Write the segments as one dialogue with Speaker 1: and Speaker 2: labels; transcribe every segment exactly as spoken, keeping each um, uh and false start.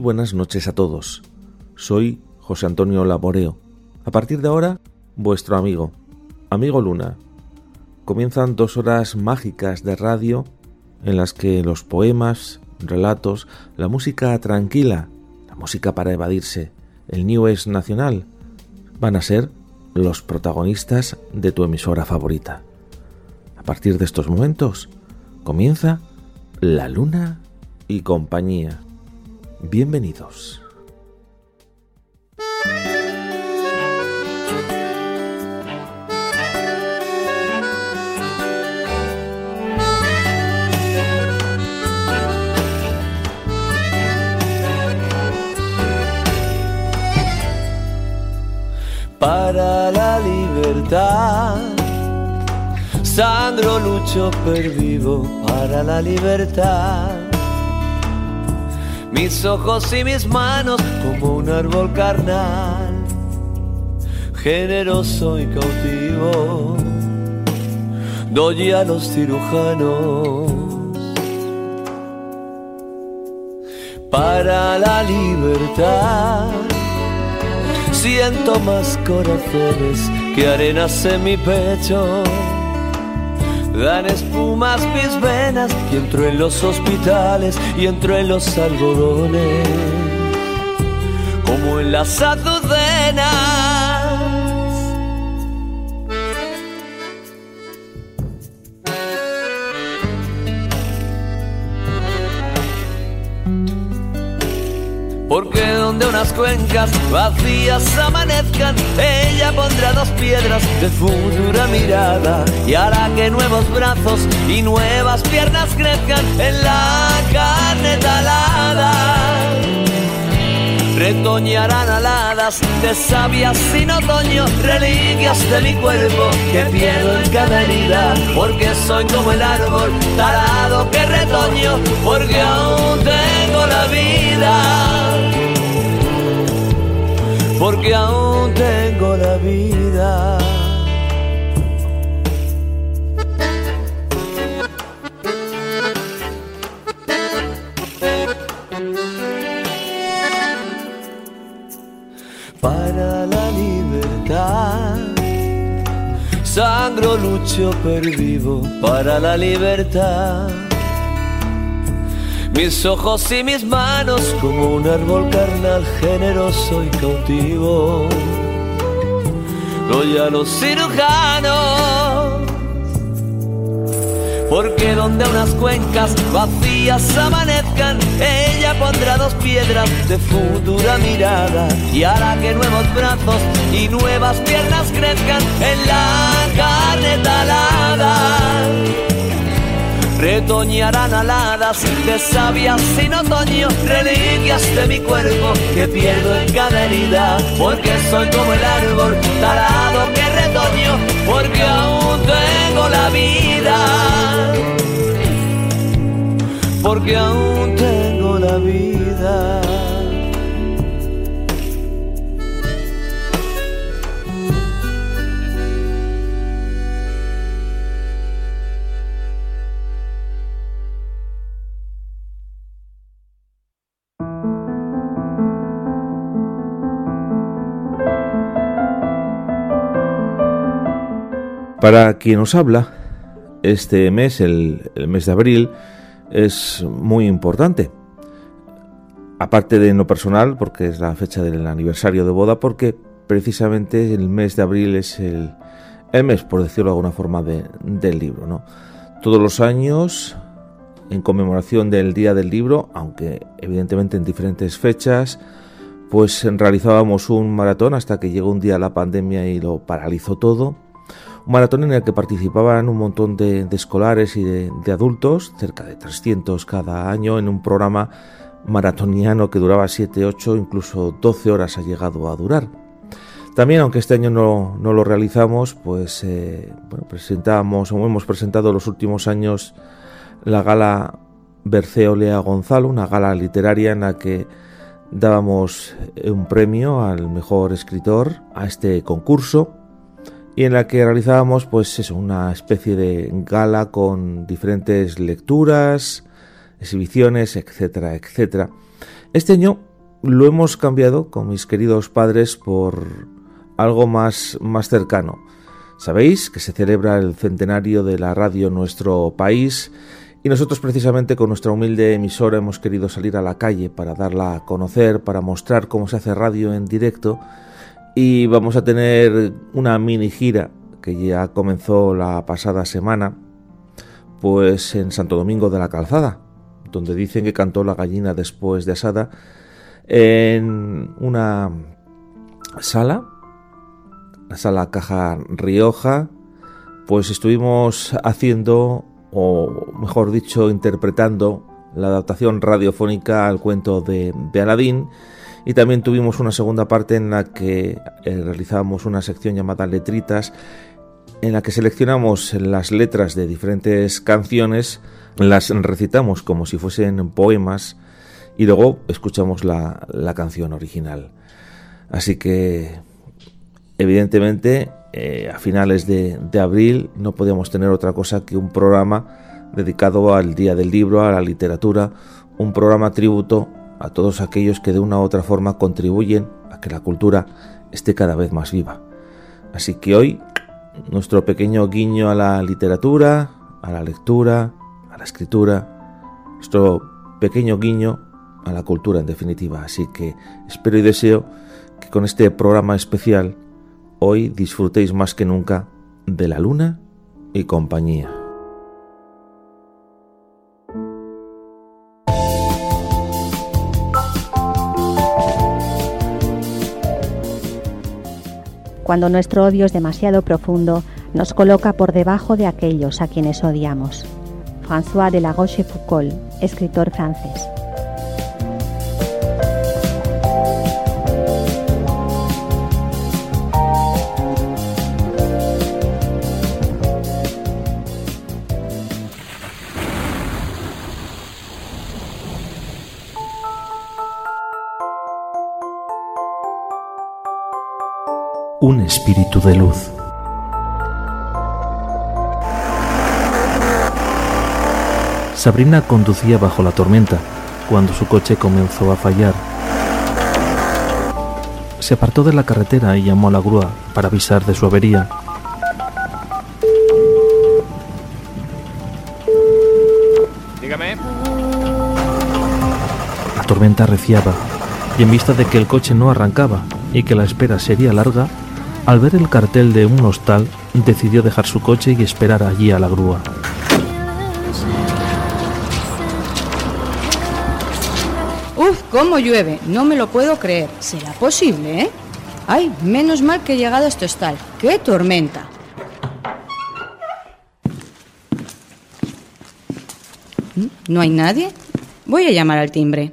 Speaker 1: buenas noches a todos. Soy José Antonio Laboreo. A partir de ahora, vuestro amigo, amigo Luna. Comienzan dos horas mágicas de radio en las que los poemas, relatos, la música tranquila, la música para evadirse, el New Age nacional, van a ser los protagonistas de tu emisora favorita. A partir de estos momentos, comienza La Luna y compañía. Bienvenidos.
Speaker 2: Para la libertad, sangro, lucho, pervivo para la libertad. Mis ojos y mis manos como un árbol carnal, generoso y cautivo, doy a los cirujanos. Para la libertad, siento más corazones que arenas en mi pecho. Dan espumas mis venas y entro en los hospitales y entro en los algodones, como en las azucenas. Porque donde unas cuencas vacías amanezcan, ella pondrá dos piedras de futura mirada y hará que nuevos brazos y nuevas piernas crezcan en la carne talada. Retoñarán aladas de sabias sin otoño, reliquias de mi cuerpo que pierdo en cada herida, porque soy como el árbol talado que retoño, porque aún tengo la vida, porque aún tengo la vida. Para la libertad, sangro, lucho, pervivo para la libertad. Mis ojos y mis manos como un árbol carnal, generoso y cautivo, doy a los cirujanos. Porque donde unas cuencas vacías amanezcan, ella pondrá dos piedras de futura mirada y hará que nuevos brazos y nuevas piernas crezcan en la carne talada. Retoñarán aladas de sabias sin otoño, reliquias de mi cuerpo que pierdo en cada herida, porque soy como el árbol talado que retoño, porque aún tengo la vida, porque aún tengo la vida.
Speaker 1: Para quien os habla, este mes, el, el mes de abril, es muy importante. Aparte de en lo personal, porque es la fecha del aniversario de boda, porque precisamente el mes de abril es el, el mes, por decirlo de alguna forma, de, del libro, ¿no? Todos los años, en conmemoración del Día del Libro, aunque evidentemente en diferentes fechas, pues realizábamos un maratón hasta que llegó un día la pandemia y lo paralizó todo. Un maratón en el que participaban un montón de, de escolares y de, de adultos, cerca de trescientos cada año, en un programa maratoniano que duraba siete, ocho, incluso doce horas ha llegado a durar. También, aunque este año no, no lo realizamos, pues eh, bueno, presentamos, o hemos presentado los últimos años la gala Berceo Lea Gonzalo, una gala literaria en la que dábamos un premio al mejor escritor a este concurso, y en la que realizábamos pues eso, una especie de gala con diferentes lecturas, exhibiciones, etcétera, etcétera. Este año lo hemos cambiado con mis queridos padres por algo más, más cercano. Sabéis que se celebra el centenario de la radio en nuestro país y nosotros precisamente con nuestra humilde emisora hemos querido salir a la calle para darla a conocer, para mostrar cómo se hace radio en directo, y vamos a tener una mini gira que ya comenzó la pasada semana, pues en Santo Domingo de la Calzada, donde dicen que cantó la gallina después de asada, en una sala, la sala Caja Rioja. Pues estuvimos haciendo, o mejor dicho, interpretando la adaptación radiofónica al cuento de, de Aladín, y también tuvimos una segunda parte en la que eh, realizamos una sección llamada Letritas, en la que seleccionamos las letras de diferentes canciones, las recitamos como si fuesen poemas y luego escuchamos la, la canción original. Así que, evidentemente, eh, a finales de, de abril no podíamos tener otra cosa que un programa dedicado al Día del Libro, a la literatura, un programa tributo a todos aquellos que de una u otra forma contribuyen a que la cultura esté cada vez más viva. Así que hoy, nuestro pequeño guiño a la literatura, a la lectura, a la escritura, nuestro pequeño guiño a la cultura en definitiva. Así que espero y deseo que con este programa especial hoy disfrutéis más que nunca de la luna y compañía.
Speaker 3: Cuando nuestro odio es demasiado profundo, nos coloca por debajo de aquellos a quienes odiamos. François de la Rochefoucauld, escritor francés.
Speaker 4: Un espíritu de luz. Sabrina conducía bajo la tormenta cuando su coche comenzó a fallar. Se apartó de la carretera y llamó a la grúa para avisar de su avería.
Speaker 5: Dígame.
Speaker 4: La tormenta arreciaba y en vista de que el coche no arrancaba y que la espera sería larga, al ver el cartel de un hostal, decidió dejar su coche y esperar allí a la grúa.
Speaker 6: ¡Uf! ¿Cómo llueve? No me lo puedo creer. ¿Será posible, eh? Ay, menos mal que he llegado a este hostal. ¡Qué tormenta! ¿No hay nadie? Voy a llamar al timbre.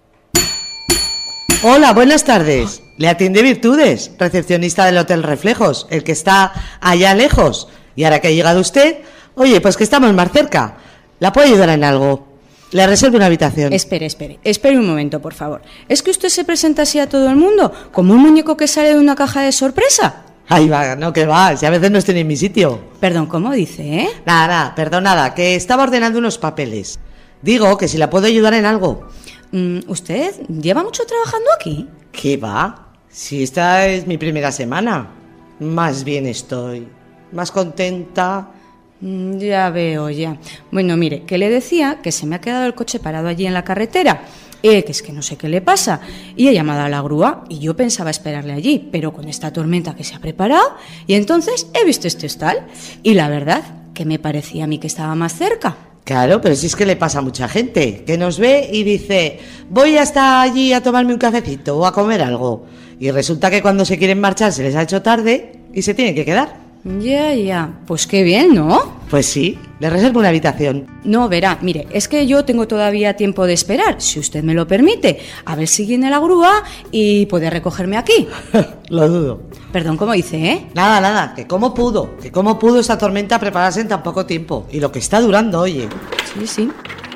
Speaker 7: Hola, buenas tardes. Le atiende Virtudes, recepcionista del Hotel Reflejos, el que está allá lejos. Y ahora que ha llegado usted, oye, pues que estamos más cerca. ¿La puedo ayudar en algo? Le reservo una habitación.
Speaker 6: Espere, espere, espere un momento, por favor. ¿Es que usted se presenta así a todo el mundo? ¿Como un muñeco que sale de una caja de sorpresa?
Speaker 7: Ay, va, no, que va, si a veces no estoy en mi sitio.
Speaker 6: Perdón, ¿cómo dice, eh?
Speaker 7: Nada, nada, perdonada, que estaba ordenando unos papeles. Digo que si la puedo ayudar en algo.
Speaker 6: ¿Usted lleva mucho trabajando aquí?
Speaker 7: ¿Qué va? Si esta es mi primera semana. Más bien estoy. Más contenta.
Speaker 6: Ya veo, ya. Bueno, mire, que le decía que se me ha quedado el coche parado allí en la carretera. Eh, que es que no sé qué le pasa. Y he llamado a la grúa y yo pensaba esperarle allí, pero con esta tormenta que se ha preparado, y entonces he visto este hostal. Y la verdad, que me parecía a mí que estaba más cerca.
Speaker 7: Claro, pero si es que le pasa a mucha gente, que nos ve y dice, voy hasta allí a tomarme un cafecito o a comer algo. Y resulta que cuando se quieren marchar se les ha hecho tarde y se tienen que quedar.
Speaker 6: Ya, ya, pues qué bien, ¿no?
Speaker 7: Pues sí, le reservo una habitación.
Speaker 6: No, verá, mire, es que yo tengo todavía tiempo de esperar, si usted me lo permite, a ver si viene la grúa y puede recogerme aquí.
Speaker 7: Lo dudo.
Speaker 6: Perdón, ¿cómo dice, eh?
Speaker 7: Nada, nada, que cómo pudo, que cómo pudo esta tormenta prepararse en tan poco tiempo. Y lo que está durando, oye.
Speaker 6: Sí, sí.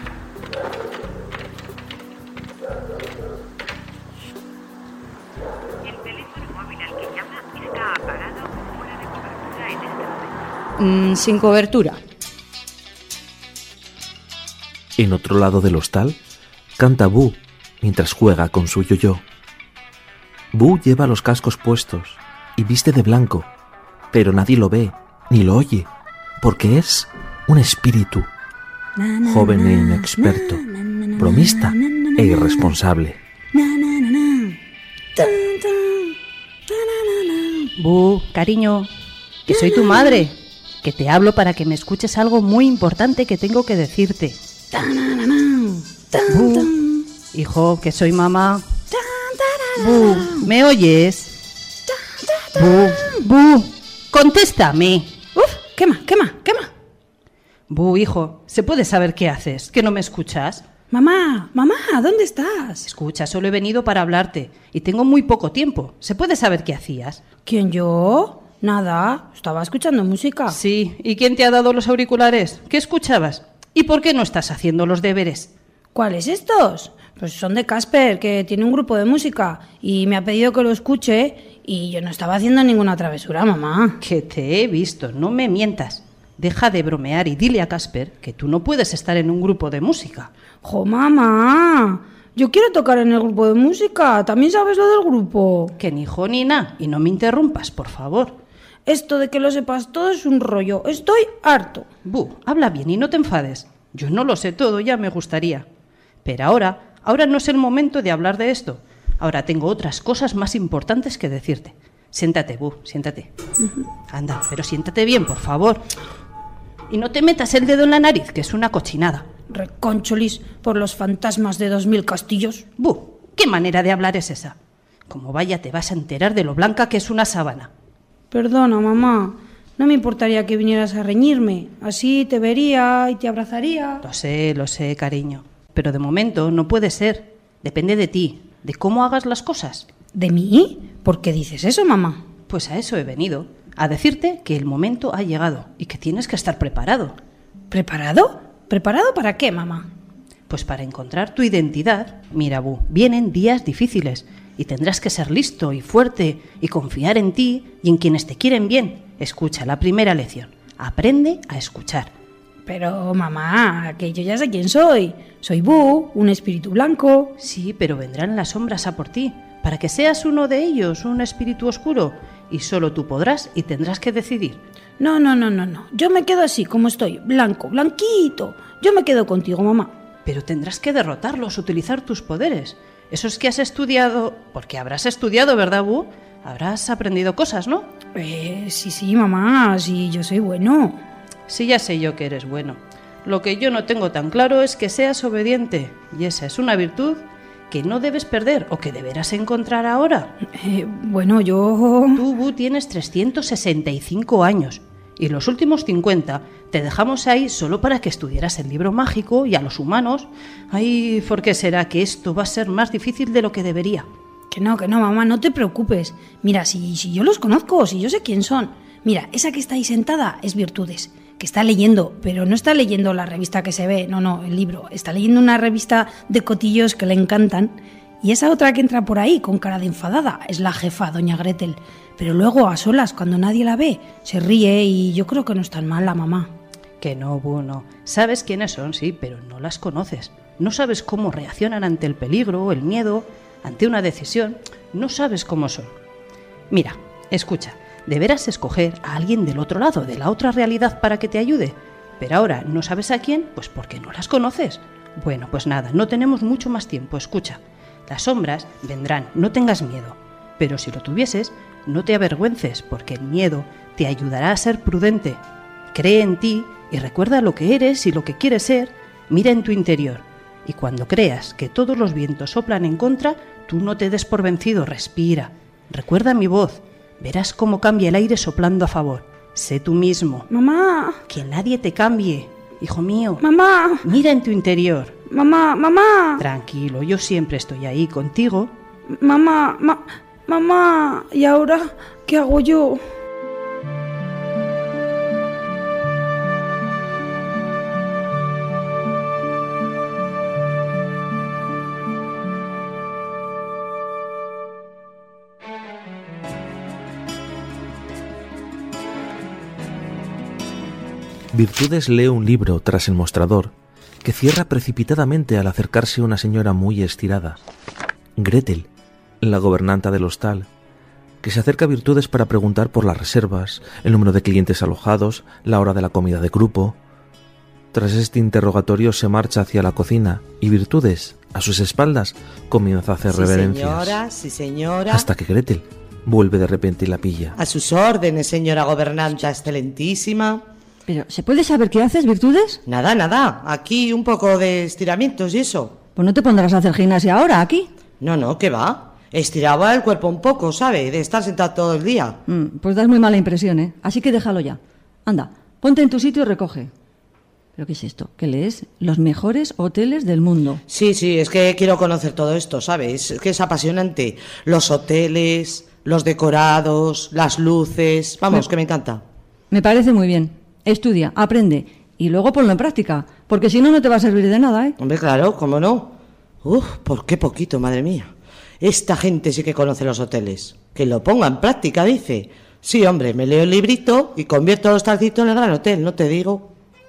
Speaker 8: El teléfono móvil al que llama está apagado o fuera de cobertura en este momento.
Speaker 6: Mm, sin cobertura.
Speaker 4: En otro lado del hostal, canta Bu, mientras juega con su yo-yo. Bu lleva los cascos puestos y viste de blanco, pero nadie lo ve ni lo oye, porque es un espíritu, joven e inexperto, bromista e irresponsable.
Speaker 9: Bu, cariño, que soy tu madre, que te hablo para que me escuches algo muy importante que tengo que decirte. Bu, hijo, que soy mamá. Bu, ¿me oyes? Bu, Bu, contéstame.
Speaker 6: Uf, quema, quema, quema.
Speaker 9: Bu, hijo, ¿se puede saber qué haces? ¿Que no me escuchas?
Speaker 6: Mamá, mamá, ¿dónde estás?
Speaker 9: Escucha, solo he venido para hablarte y tengo muy poco tiempo. ¿Se puede saber qué hacías?
Speaker 6: ¿Quién, yo? Nada, estaba escuchando música.
Speaker 9: Sí, ¿y quién te ha dado los auriculares? ¿Qué escuchabas? ¿Y por qué no estás haciendo los deberes?
Speaker 6: ¿Cuáles estos? Pues son de Casper, que tiene un grupo de música y me ha pedido que lo escuche y yo no estaba haciendo ninguna travesura, mamá.
Speaker 9: Que te he visto, no me mientas. Deja de bromear y dile a Casper que tú no puedes estar en un grupo de música.
Speaker 6: ¡Jo, mamá! Yo quiero tocar en el grupo de música. ¿También sabes lo del grupo?
Speaker 9: Que ni jo ni na, y no me interrumpas, por favor.
Speaker 6: Esto de que lo sepas todo es un rollo. Estoy harto.
Speaker 9: Bu, habla bien y no te enfades. Yo no lo sé todo, ya me gustaría. Pero ahora, ahora no es el momento de hablar de esto. Ahora tengo otras cosas más importantes que decirte. Siéntate, Bu, siéntate. Uh-huh. Anda, pero siéntate bien, por favor. Y no te metas el dedo en la nariz, que es una cochinada.
Speaker 6: Reconcholis por los fantasmas de dos mil castillos.
Speaker 9: Bu, ¿qué manera de hablar es esa? Como vaya te vas a enterar de lo blanca que es una sábana.
Speaker 6: Perdona, mamá. No me importaría que vinieras a reñirme. Así te vería y te abrazaría.
Speaker 9: Lo sé, lo sé, cariño. Pero de momento no puede ser. Depende de ti, de cómo hagas las cosas.
Speaker 6: ¿De mí? ¿Por qué dices eso, mamá?
Speaker 9: Pues a eso he venido. A decirte que el momento ha llegado y que tienes que estar preparado.
Speaker 6: ¿Preparado? ¿Preparado para qué, mamá?
Speaker 9: Pues para encontrar tu identidad. Mira, Bu, vienen días difíciles y tendrás que ser listo y fuerte y confiar en ti y en quienes te quieren bien. Escucha la primera lección. Aprende a escuchar.
Speaker 6: Pero, mamá, que yo ya sé quién soy. Soy Bu, un espíritu blanco.
Speaker 9: Sí, pero vendrán las sombras a por ti, para que seas uno de ellos, un espíritu oscuro. Y solo tú podrás y tendrás que decidir.
Speaker 6: No, no, no, no, no. Yo me quedo así, como estoy, blanco, blanquito. Yo me quedo contigo, mamá.
Speaker 9: Pero tendrás que derrotarlos, utilizar tus poderes. Eso es que has estudiado... Porque habrás estudiado, ¿verdad, Bu? Habrás aprendido cosas, ¿no?
Speaker 6: Eh, sí, sí, mamá, sí, yo soy bueno.
Speaker 9: Sí, ya sé yo que eres bueno. Lo que yo no tengo tan claro es que seas obediente. Y esa es una virtud que no debes perder o que deberás encontrar ahora.
Speaker 6: Eh, bueno, yo...
Speaker 9: Tú, Bu, tienes trescientos sesenta y cinco años y los últimos cincuenta te dejamos ahí solo para que estudiaras el libro mágico y a los humanos. Ay, ¿por qué será que esto va a ser más difícil de lo que debería?
Speaker 6: Que no, que no, mamá, no te preocupes. Mira, si, si yo los conozco, si yo sé quién son. Mira, esa que está ahí sentada es Virtudes, que está leyendo, pero no está leyendo la revista que se ve, no, no, el libro. Está leyendo una revista de cotillos que le encantan. Y esa otra que entra por ahí con cara de enfadada es la jefa, doña Gretel. Pero luego, a solas, cuando nadie la ve, se ríe y yo creo que no es tan mal la mamá.
Speaker 9: Que no, Bu, no. Sabes quiénes son, sí, pero no las conoces. No sabes cómo reaccionan ante el peligro, el miedo, ante una decisión. No sabes cómo son. Mira, escucha. Deberás escoger a alguien del otro lado, de la otra realidad, para que te ayude. Pero ahora no sabes a quién, pues porque no las conoces. Bueno, pues nada, no tenemos mucho más tiempo, escucha. Las sombras vendrán, no tengas miedo. Pero si lo tuvieses, no te avergüences, porque el miedo te ayudará a ser prudente. Cree en ti y recuerda lo que eres y lo que quieres ser. Mira en tu interior. Y cuando creas que todos los vientos soplan en contra, tú no te des por vencido, respira. Recuerda mi voz. Verás cómo cambia el aire soplando a favor. Sé tú mismo.
Speaker 6: Mamá.
Speaker 9: Que nadie te cambie, hijo mío.
Speaker 6: Mamá.
Speaker 9: Mira en tu interior.
Speaker 6: Mamá, mamá.
Speaker 9: Tranquilo, yo siempre estoy ahí contigo.
Speaker 6: Mamá, ma, mamá. ¿Y ahora qué hago yo?
Speaker 4: Virtudes lee un libro tras el mostrador, que cierra precipitadamente al acercarse una señora muy estirada. Gretel, la gobernanta del hostal, que se acerca a Virtudes para preguntar por las reservas, el número de clientes alojados, la hora de la comida de grupo. Tras este interrogatorio se marcha hacia la cocina y Virtudes, a sus espaldas, comienza a hacer
Speaker 7: Sí,
Speaker 4: reverencias.
Speaker 7: señora, sí, señora.
Speaker 4: Hasta que Gretel vuelve de repente y la pilla.
Speaker 7: A sus órdenes, señora gobernanta excelentísima.
Speaker 10: Pero, ¿se puede saber qué haces, Virtudes?
Speaker 7: Nada, nada. Aquí un poco de estiramientos y eso.
Speaker 10: Pues no te pondrás a hacer gimnasia ahora, aquí.
Speaker 7: No, no, ¿qué va? Estiraba el cuerpo un poco, ¿sabe? De estar sentado todo el día.
Speaker 10: Mm, pues das muy mala impresión, ¿eh? Así que déjalo ya. Anda, ponte en tu sitio y recoge. ¿Pero qué es esto? ¿Qué lees? Los mejores hoteles del mundo.
Speaker 7: Sí, sí, es que quiero conocer todo esto, ¿sabes? Es que es apasionante. Los hoteles, los decorados, las luces... Vamos,
Speaker 10: Me-
Speaker 7: que me encanta.
Speaker 10: Me parece muy bien. Estudia, aprende y luego ponlo en práctica, porque si no, no te va a servir de nada, ¿eh?
Speaker 7: Hombre, claro, ¿cómo no? Uf, ¿por qué poquito, madre mía? Esta gente sí que conoce los hoteles. Que lo ponga en práctica, dice. Sí, hombre, me leo el librito y convierto los tarcitos en el gran hotel, ¿no te digo?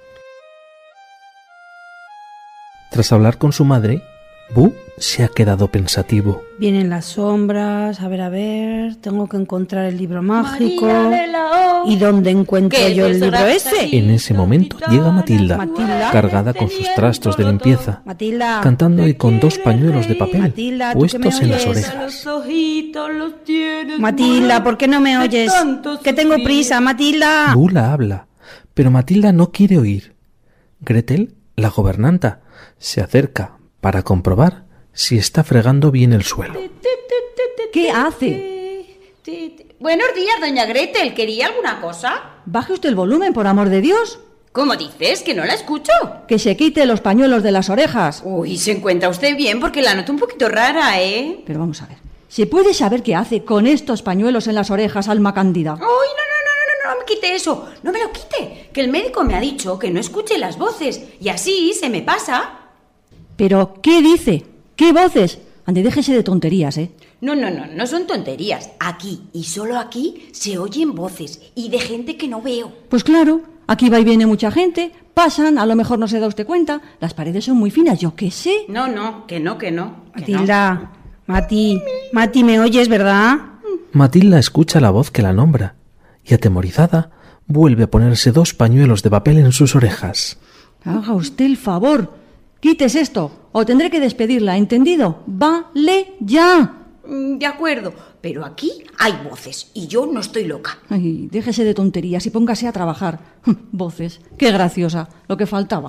Speaker 4: Tras hablar con su madre, Bu se ha quedado pensativo.
Speaker 11: Vienen las sombras, a ver, a ver, tengo que encontrar el libro mágico.
Speaker 6: María de la O.
Speaker 11: ¿Y dónde encuentro
Speaker 6: ¿Qué
Speaker 11: yo el libro
Speaker 6: desoras
Speaker 11: ese?
Speaker 6: ahí?
Speaker 4: En ese momento llega Matilda,
Speaker 11: Matilda.
Speaker 4: cargada con sus trastos de limpieza,
Speaker 11: Matilda.
Speaker 4: cantando y con dos pañuelos de papel
Speaker 11: Matilda, ¿tú que me
Speaker 4: puestos en las
Speaker 11: oyes?
Speaker 4: orejas.
Speaker 6: Los ojitos los tienes
Speaker 11: Matilda, ¿por qué no me
Speaker 6: de
Speaker 11: oyes?
Speaker 6: tanto
Speaker 11: Que tengo
Speaker 6: sufrir.
Speaker 11: prisa, Matilda.
Speaker 4: Bu la habla, pero Matilda no quiere oír. Gretel, la gobernanta, se acerca para comprobar si está fregando bien el suelo.
Speaker 10: ¿Qué hace?
Speaker 6: Buenos días, doña Gretel. ¿Quería alguna cosa?
Speaker 10: Baje usted el volumen, por amor de Dios.
Speaker 6: ¿Cómo dices? ¿Que no la escucho?
Speaker 10: Que se quite los pañuelos de las orejas.
Speaker 6: Uy, se encuentra usted bien porque la noto un poquito rara, ¿eh?
Speaker 10: Pero vamos a ver. ¿Se puede saber qué hace con estos pañuelos en las orejas, alma cándida?
Speaker 6: ¡Uy, no, no, no, no, no, no me quite eso! ¡No me lo quite! Que el médico me ha dicho que no escuche las voces y así se me pasa.
Speaker 10: ¿Pero qué dice? ¿Qué voces? Ande, déjese de tonterías, ¿eh?
Speaker 6: No, no, no, no son tonterías. Aquí y solo aquí se oyen voces y de gente que no veo.
Speaker 10: Pues claro, aquí va y viene mucha gente, pasan, a lo mejor no se da usted cuenta, las paredes son muy finas, yo qué sé.
Speaker 6: No, no, que no, que no. que
Speaker 11: Matilda, Mati, Mati, ¿me oyes, verdad?
Speaker 4: Matilda escucha la voz que la nombra y, atemorizada, vuelve a ponerse dos pañuelos de papel en sus orejas.
Speaker 10: Haga usted el favor, quítese esto, o tendré que despedirla, ¿entendido? Vale, ya.
Speaker 6: no. De acuerdo, pero aquí hay voces y yo no estoy loca.
Speaker 10: Ay, déjese de tonterías y póngase a trabajar. Voces, qué graciosa, lo que faltaba.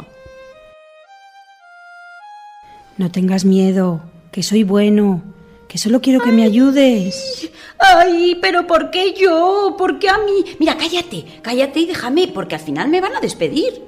Speaker 11: No tengas miedo, que soy bueno, que solo quiero que me ayudes.
Speaker 6: Ay, pero ¿por qué yo? ¿Por qué a mí? Mira, cállate, cállate y déjame, porque al final me van a despedir.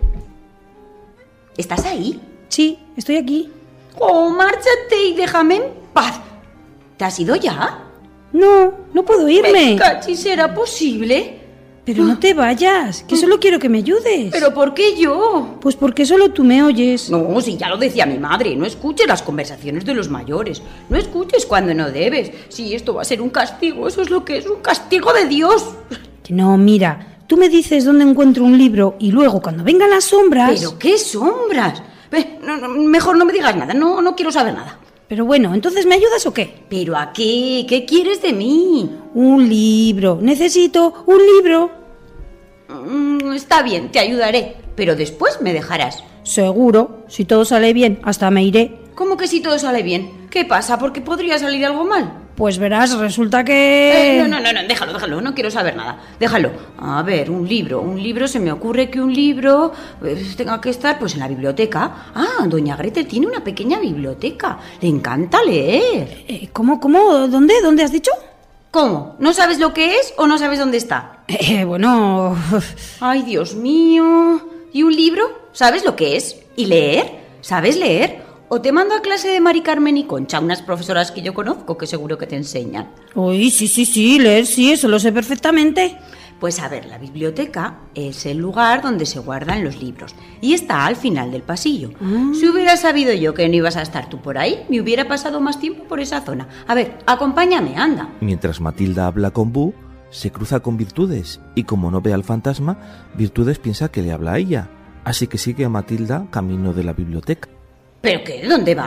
Speaker 6: ¿Estás ahí?
Speaker 11: Sí, estoy aquí.
Speaker 6: Oh, márchate y déjame en paz. ¿Te has ido ya?
Speaker 11: No, no puedo irme.
Speaker 6: Cachi, ¿será posible?
Speaker 11: Pero no te vayas, que solo quiero que me ayudes.
Speaker 6: ¿Pero por qué yo?
Speaker 11: Pues porque solo tú me oyes.
Speaker 6: No, si ya lo decía mi madre, no escuches las conversaciones de los mayores. No escuches cuando no debes. Si esto va a ser un castigo, eso es lo que es, un castigo de Dios.
Speaker 11: Que no, mira, tú me dices dónde encuentro un libro y luego cuando vengan las sombras...
Speaker 6: ¿Pero qué sombras? Ve, no, no, mejor no me digas nada, no, no quiero saber nada.
Speaker 11: Pero bueno, ¿entonces me ayudas o qué?
Speaker 6: ¿Pero a qué? ¿Qué quieres de mí?
Speaker 11: Un libro, necesito un libro.
Speaker 6: Mm, está bien, te ayudaré, pero después me dejarás.
Speaker 11: Seguro, si todo sale bien, hasta me iré.
Speaker 6: ¿Cómo que si todo sale bien? ¿Qué pasa? ¿Por qué podría salir algo mal?
Speaker 11: Pues verás, resulta que...
Speaker 6: Eh, no, no, no, no, déjalo, déjalo, no quiero saber nada. Déjalo. A ver, un libro, un libro, se me ocurre que un libro eh, tenga que estar pues en la biblioteca. Ah, doña Gretel tiene una pequeña biblioteca. Le encanta leer.
Speaker 11: Eh, ¿Cómo, cómo? ¿Dónde? ¿Dónde has dicho?
Speaker 6: ¿Cómo? ¿No sabes lo que es o no sabes dónde está?
Speaker 11: Eh, bueno...
Speaker 6: Ay, Dios mío. ¿Y un libro? ¿Sabes lo que es? ¿Y leer? ¿Sabes leer? O te mando a clase de Mari Carmen y Concha, unas profesoras que yo conozco que seguro que te enseñan.
Speaker 11: Uy, sí, sí, sí, leer, sí, eso lo sé perfectamente.
Speaker 6: Pues a ver, la biblioteca es el lugar donde se guardan los libros y está al final del pasillo.
Speaker 11: Ah.
Speaker 6: Si hubiera sabido yo que no ibas a estar tú por ahí, me hubiera pasado más tiempo por esa zona. A ver, acompáñame, anda.
Speaker 1: Mientras Matilda habla con Bu, se cruza con Virtudes y como no ve al fantasma, Virtudes piensa que le habla a ella. Así que sigue a Matilda camino de la biblioteca.
Speaker 6: ¿Pero qué? ¿Dónde va?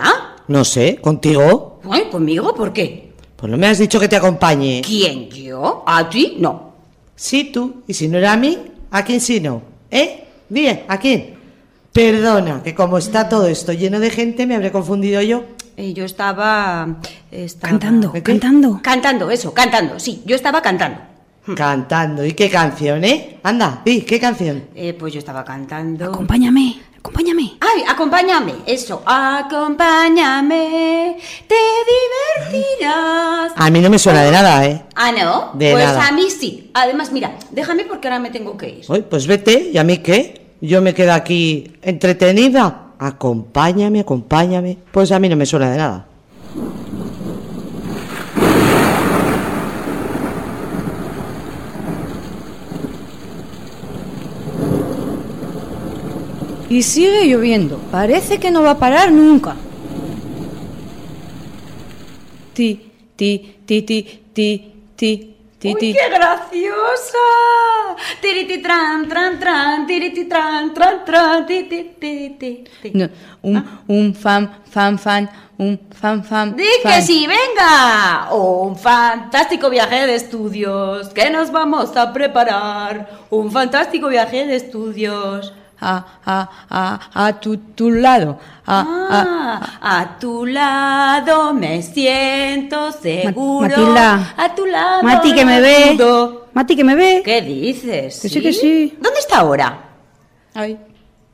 Speaker 7: No sé, ¿contigo?
Speaker 6: Ay, ¿conmigo? ¿Por qué?
Speaker 7: Pues no me has dicho que te acompañe.
Speaker 6: ¿Quién, yo? ¿A ti? No.
Speaker 7: Sí, tú. Y si no era a mí, ¿a quién sí no? ¿Eh? Bien, ¿a quién? Perdona, que como está todo esto lleno de gente, me habré confundido yo.
Speaker 6: Eh, yo estaba, estaba...
Speaker 11: Cantando,
Speaker 7: ¿Qué?
Speaker 11: cantando.
Speaker 6: Cantando, eso, cantando, sí, yo estaba cantando.
Speaker 7: Cantando. ¿Y qué canción, eh? Anda, di, ¿qué canción?
Speaker 6: Eh, pues yo estaba cantando...
Speaker 11: Acompáñame, acompáñame.
Speaker 6: ¡Ay, acompáñame! Eso, acompáñame, te divertirás.
Speaker 7: A mí no me suena de nada, ¿eh?
Speaker 6: ¿Ah, no?
Speaker 7: De
Speaker 6: pues
Speaker 7: nada.
Speaker 6: a mí sí. Además, mira, déjame porque ahora me tengo que ir.
Speaker 7: Oye, pues vete, ¿y a mí qué? Yo me quedo aquí entretenida. Acompáñame, acompáñame. Pues a mí no me suena de nada.
Speaker 9: Y sigue lloviendo. Parece que no va a parar nunca. Ti, ti, ti, ti, ti, ti, ti,
Speaker 6: ¡Uy,
Speaker 9: ti.
Speaker 6: qué graciosa! Tiriti tran, tran, tran, tiriti tran, tran, tran, ti, ti, ti, ti, ti.
Speaker 9: No, un, un fan, fan, fan, un fan, fan.
Speaker 6: ¡Di
Speaker 9: fan.
Speaker 6: que sí, venga! Un fantástico viaje de estudios que nos vamos a preparar. Un fantástico viaje de estudios.
Speaker 9: A, a, a, a tu, tu lado. A,
Speaker 6: Ah, a tu lado me siento seguro.
Speaker 11: Matilda.
Speaker 6: A tu lado.
Speaker 11: Mati, que me ve.
Speaker 6: todo.
Speaker 11: Mati, que me ve.
Speaker 6: ¿Qué dices?
Speaker 11: Que sí, que sí.
Speaker 6: ¿Dónde está ahora?
Speaker 9: a. Ay,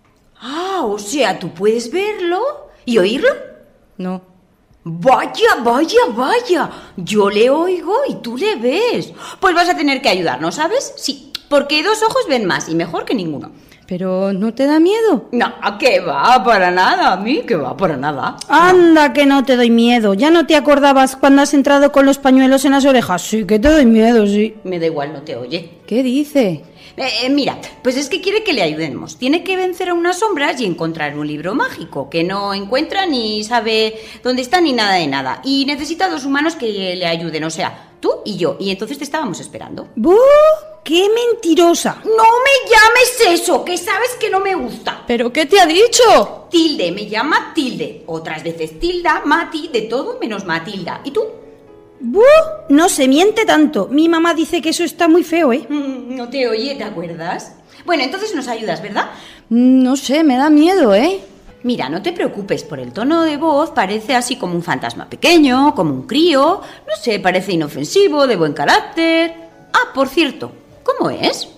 Speaker 6: Ah, o sea, ¿tú puedes verlo y oírlo?
Speaker 9: no.
Speaker 6: Vaya, vaya, vaya. Yo le oigo y tú le ves. Pues vas a tener que ayudarnos, ¿sabes? Sí, porque dos ojos ven más y mejor que ninguno.
Speaker 9: Pero ¿no te da miedo?
Speaker 6: No, ¿qué va? Para nada, a mí, ¿qué va? Para nada.
Speaker 11: Anda, que no te doy miedo. ¿Ya no te acordabas cuando has entrado con los pañuelos en las orejas? Sí, que te doy miedo, sí.
Speaker 6: Me da igual, no te oye.
Speaker 9: ¿Qué dice?
Speaker 6: Eh, eh, mira, pues es que quiere que le ayudemos. Tiene que vencer a unas sombras y encontrar un libro mágico que no encuentra ni sabe dónde está ni nada de nada. Y necesita dos humanos que le ayuden, o sea, tú y yo. Y entonces te estábamos esperando.
Speaker 11: ¡Buh! ¡Qué mentirosa!
Speaker 6: ¡No me llames eso! Que sabes que no me gusta.
Speaker 9: ¿Pero qué te ha dicho?
Speaker 6: Tilde, me llama Tilde. Otras veces Tilda, Mati, de todo menos Matilda. ¿Y tú?
Speaker 11: ¡Buh! No se miente tanto. Mi mamá dice que eso está muy feo, ¿eh?
Speaker 6: Mm, No te oye, ¿te acuerdas? Bueno, entonces nos ayudas, ¿verdad?
Speaker 9: No sé, me da miedo, ¿eh?
Speaker 6: Mira, no te preocupes, por el tono de voz parece así como un fantasma pequeño, como un crío, no sé, parece inofensivo, de buen carácter. Ah, por cierto, ¿cómo es?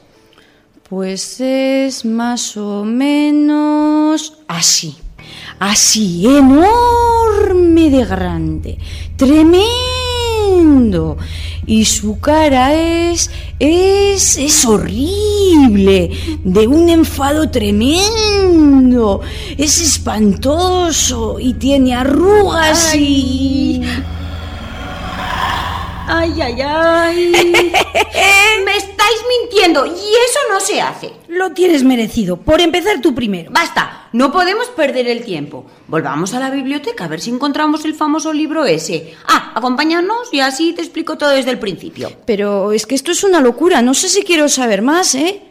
Speaker 9: Pues es más o menos así. Así, enorme de grande. Tremendo. Y su cara es... es... es horrible. De un enfado tremendo. Es espantoso. Y tiene arrugas y...
Speaker 6: ¡Ay, ay, ay! ¡Me estáis mintiendo! Y eso no se hace.
Speaker 11: Lo tienes merecido. Por empezar tú primero.
Speaker 6: ¡Basta! No podemos perder el tiempo. Volvamos a la biblioteca a ver si encontramos el famoso libro ese. Ah, acompáñanos y así te explico todo desde el principio.
Speaker 9: Pero es que esto es una locura. No sé si quiero saber más, ¿eh?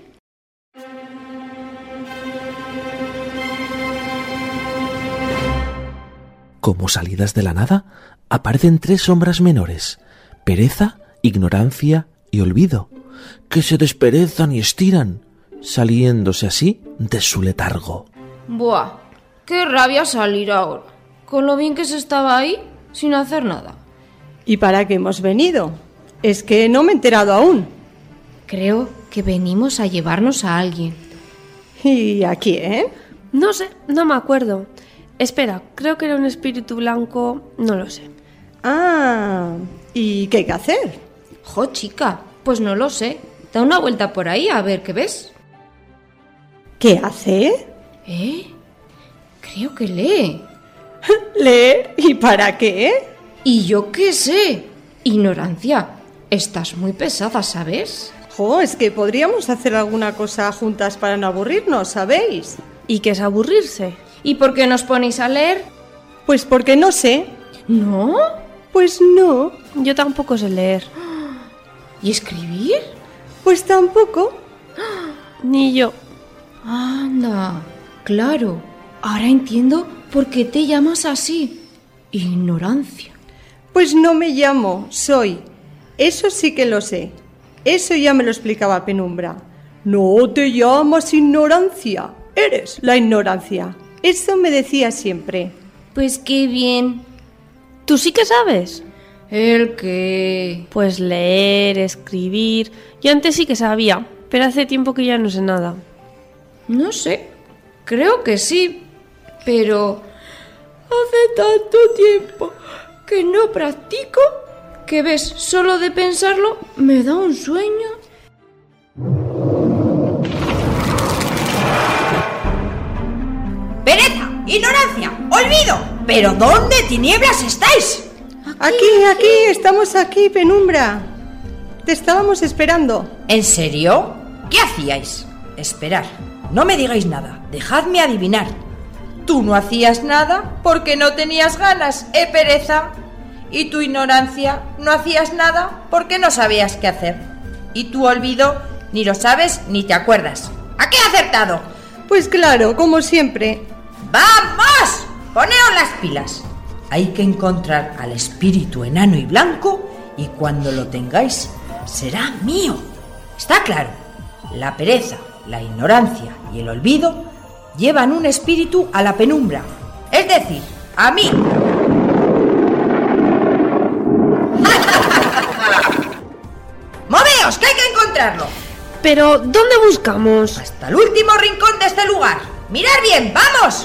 Speaker 4: Como salidas de la nada, aparecen tres sombras menores: pereza, ignorancia y olvido, que se desperezan y estiran, saliéndose así de su letargo.
Speaker 12: Buah, qué rabia salir ahora. Con lo bien que se estaba ahí, sin hacer nada.
Speaker 13: ¿Y para qué hemos venido? Es que no me he enterado aún.
Speaker 12: Creo que venimos a llevarnos a alguien.
Speaker 13: ¿Y a quién?
Speaker 14: No sé, no me acuerdo. Espera, creo que era un espíritu blanco, no lo sé.
Speaker 13: Ah, ¿y qué hay que hacer?
Speaker 12: Jo, chica, pues no lo sé. Da una vuelta por ahí a ver qué ves.
Speaker 13: ¿Qué hace?
Speaker 12: ¿Eh? Creo que lee.
Speaker 13: ¿Leer? ¿Y para qué?
Speaker 12: Y yo qué sé. Ignorancia. Estás muy pesada, ¿sabes?
Speaker 13: Jo, es que podríamos hacer alguna cosa juntas para no aburrirnos, ¿sabéis?
Speaker 14: ¿Y qué es aburrirse?
Speaker 12: ¿Y por qué nos ponéis a leer?
Speaker 13: Pues porque no sé.
Speaker 12: ¿No?
Speaker 13: Pues no.
Speaker 14: Yo tampoco sé leer.
Speaker 12: ¿Y escribir?
Speaker 13: Pues tampoco.
Speaker 14: Ni yo.
Speaker 12: Anda, claro. Ahora entiendo por qué te llamas así.
Speaker 6: Ignorancia.
Speaker 13: Pues no me llamo, soy. Eso sí que lo sé. Eso ya me lo explicaba Penumbra. No te llamas ignorancia, eres la ignorancia. Eso me decía siempre.
Speaker 12: Pues qué bien.
Speaker 14: ¿Tú sí que sabes?
Speaker 6: ¿El qué?
Speaker 14: Pues leer, escribir... Yo antes sí que sabía, pero hace tiempo que ya no sé nada.
Speaker 6: No sé, creo que sí, pero hace tanto tiempo que no practico que ves, solo de pensarlo me da un sueño.
Speaker 15: ¡Pereza! ¡Ignorancia! ¡Olvido! ¿Pero dónde, tinieblas, estáis?
Speaker 13: Aquí, aquí, estamos aquí, Penumbra. Te estábamos esperando.
Speaker 15: ¿En serio? ¿Qué hacíais? Esperar. No me digáis nada. Dejadme adivinar. Tú no hacías nada porque no tenías ganas, ¿eh, pereza? Y tu ignorancia, no hacías nada porque no sabías qué hacer. Y tu olvido, ni lo sabes ni te acuerdas. ¿A qué he acertado?
Speaker 13: Pues claro, como siempre.
Speaker 15: ¡Vamos! Poneos las pilas. Hay que encontrar al espíritu enano y blanco y cuando lo tengáis será mío. ¿Está claro? La pereza, la ignorancia y el olvido llevan un espíritu a la penumbra, es decir, a mí. ¡Moveos, que hay que encontrarlo!
Speaker 14: Pero, ¿dónde buscamos?
Speaker 15: Hasta el último rincón de este lugar. ¡Mirad bien, vamos!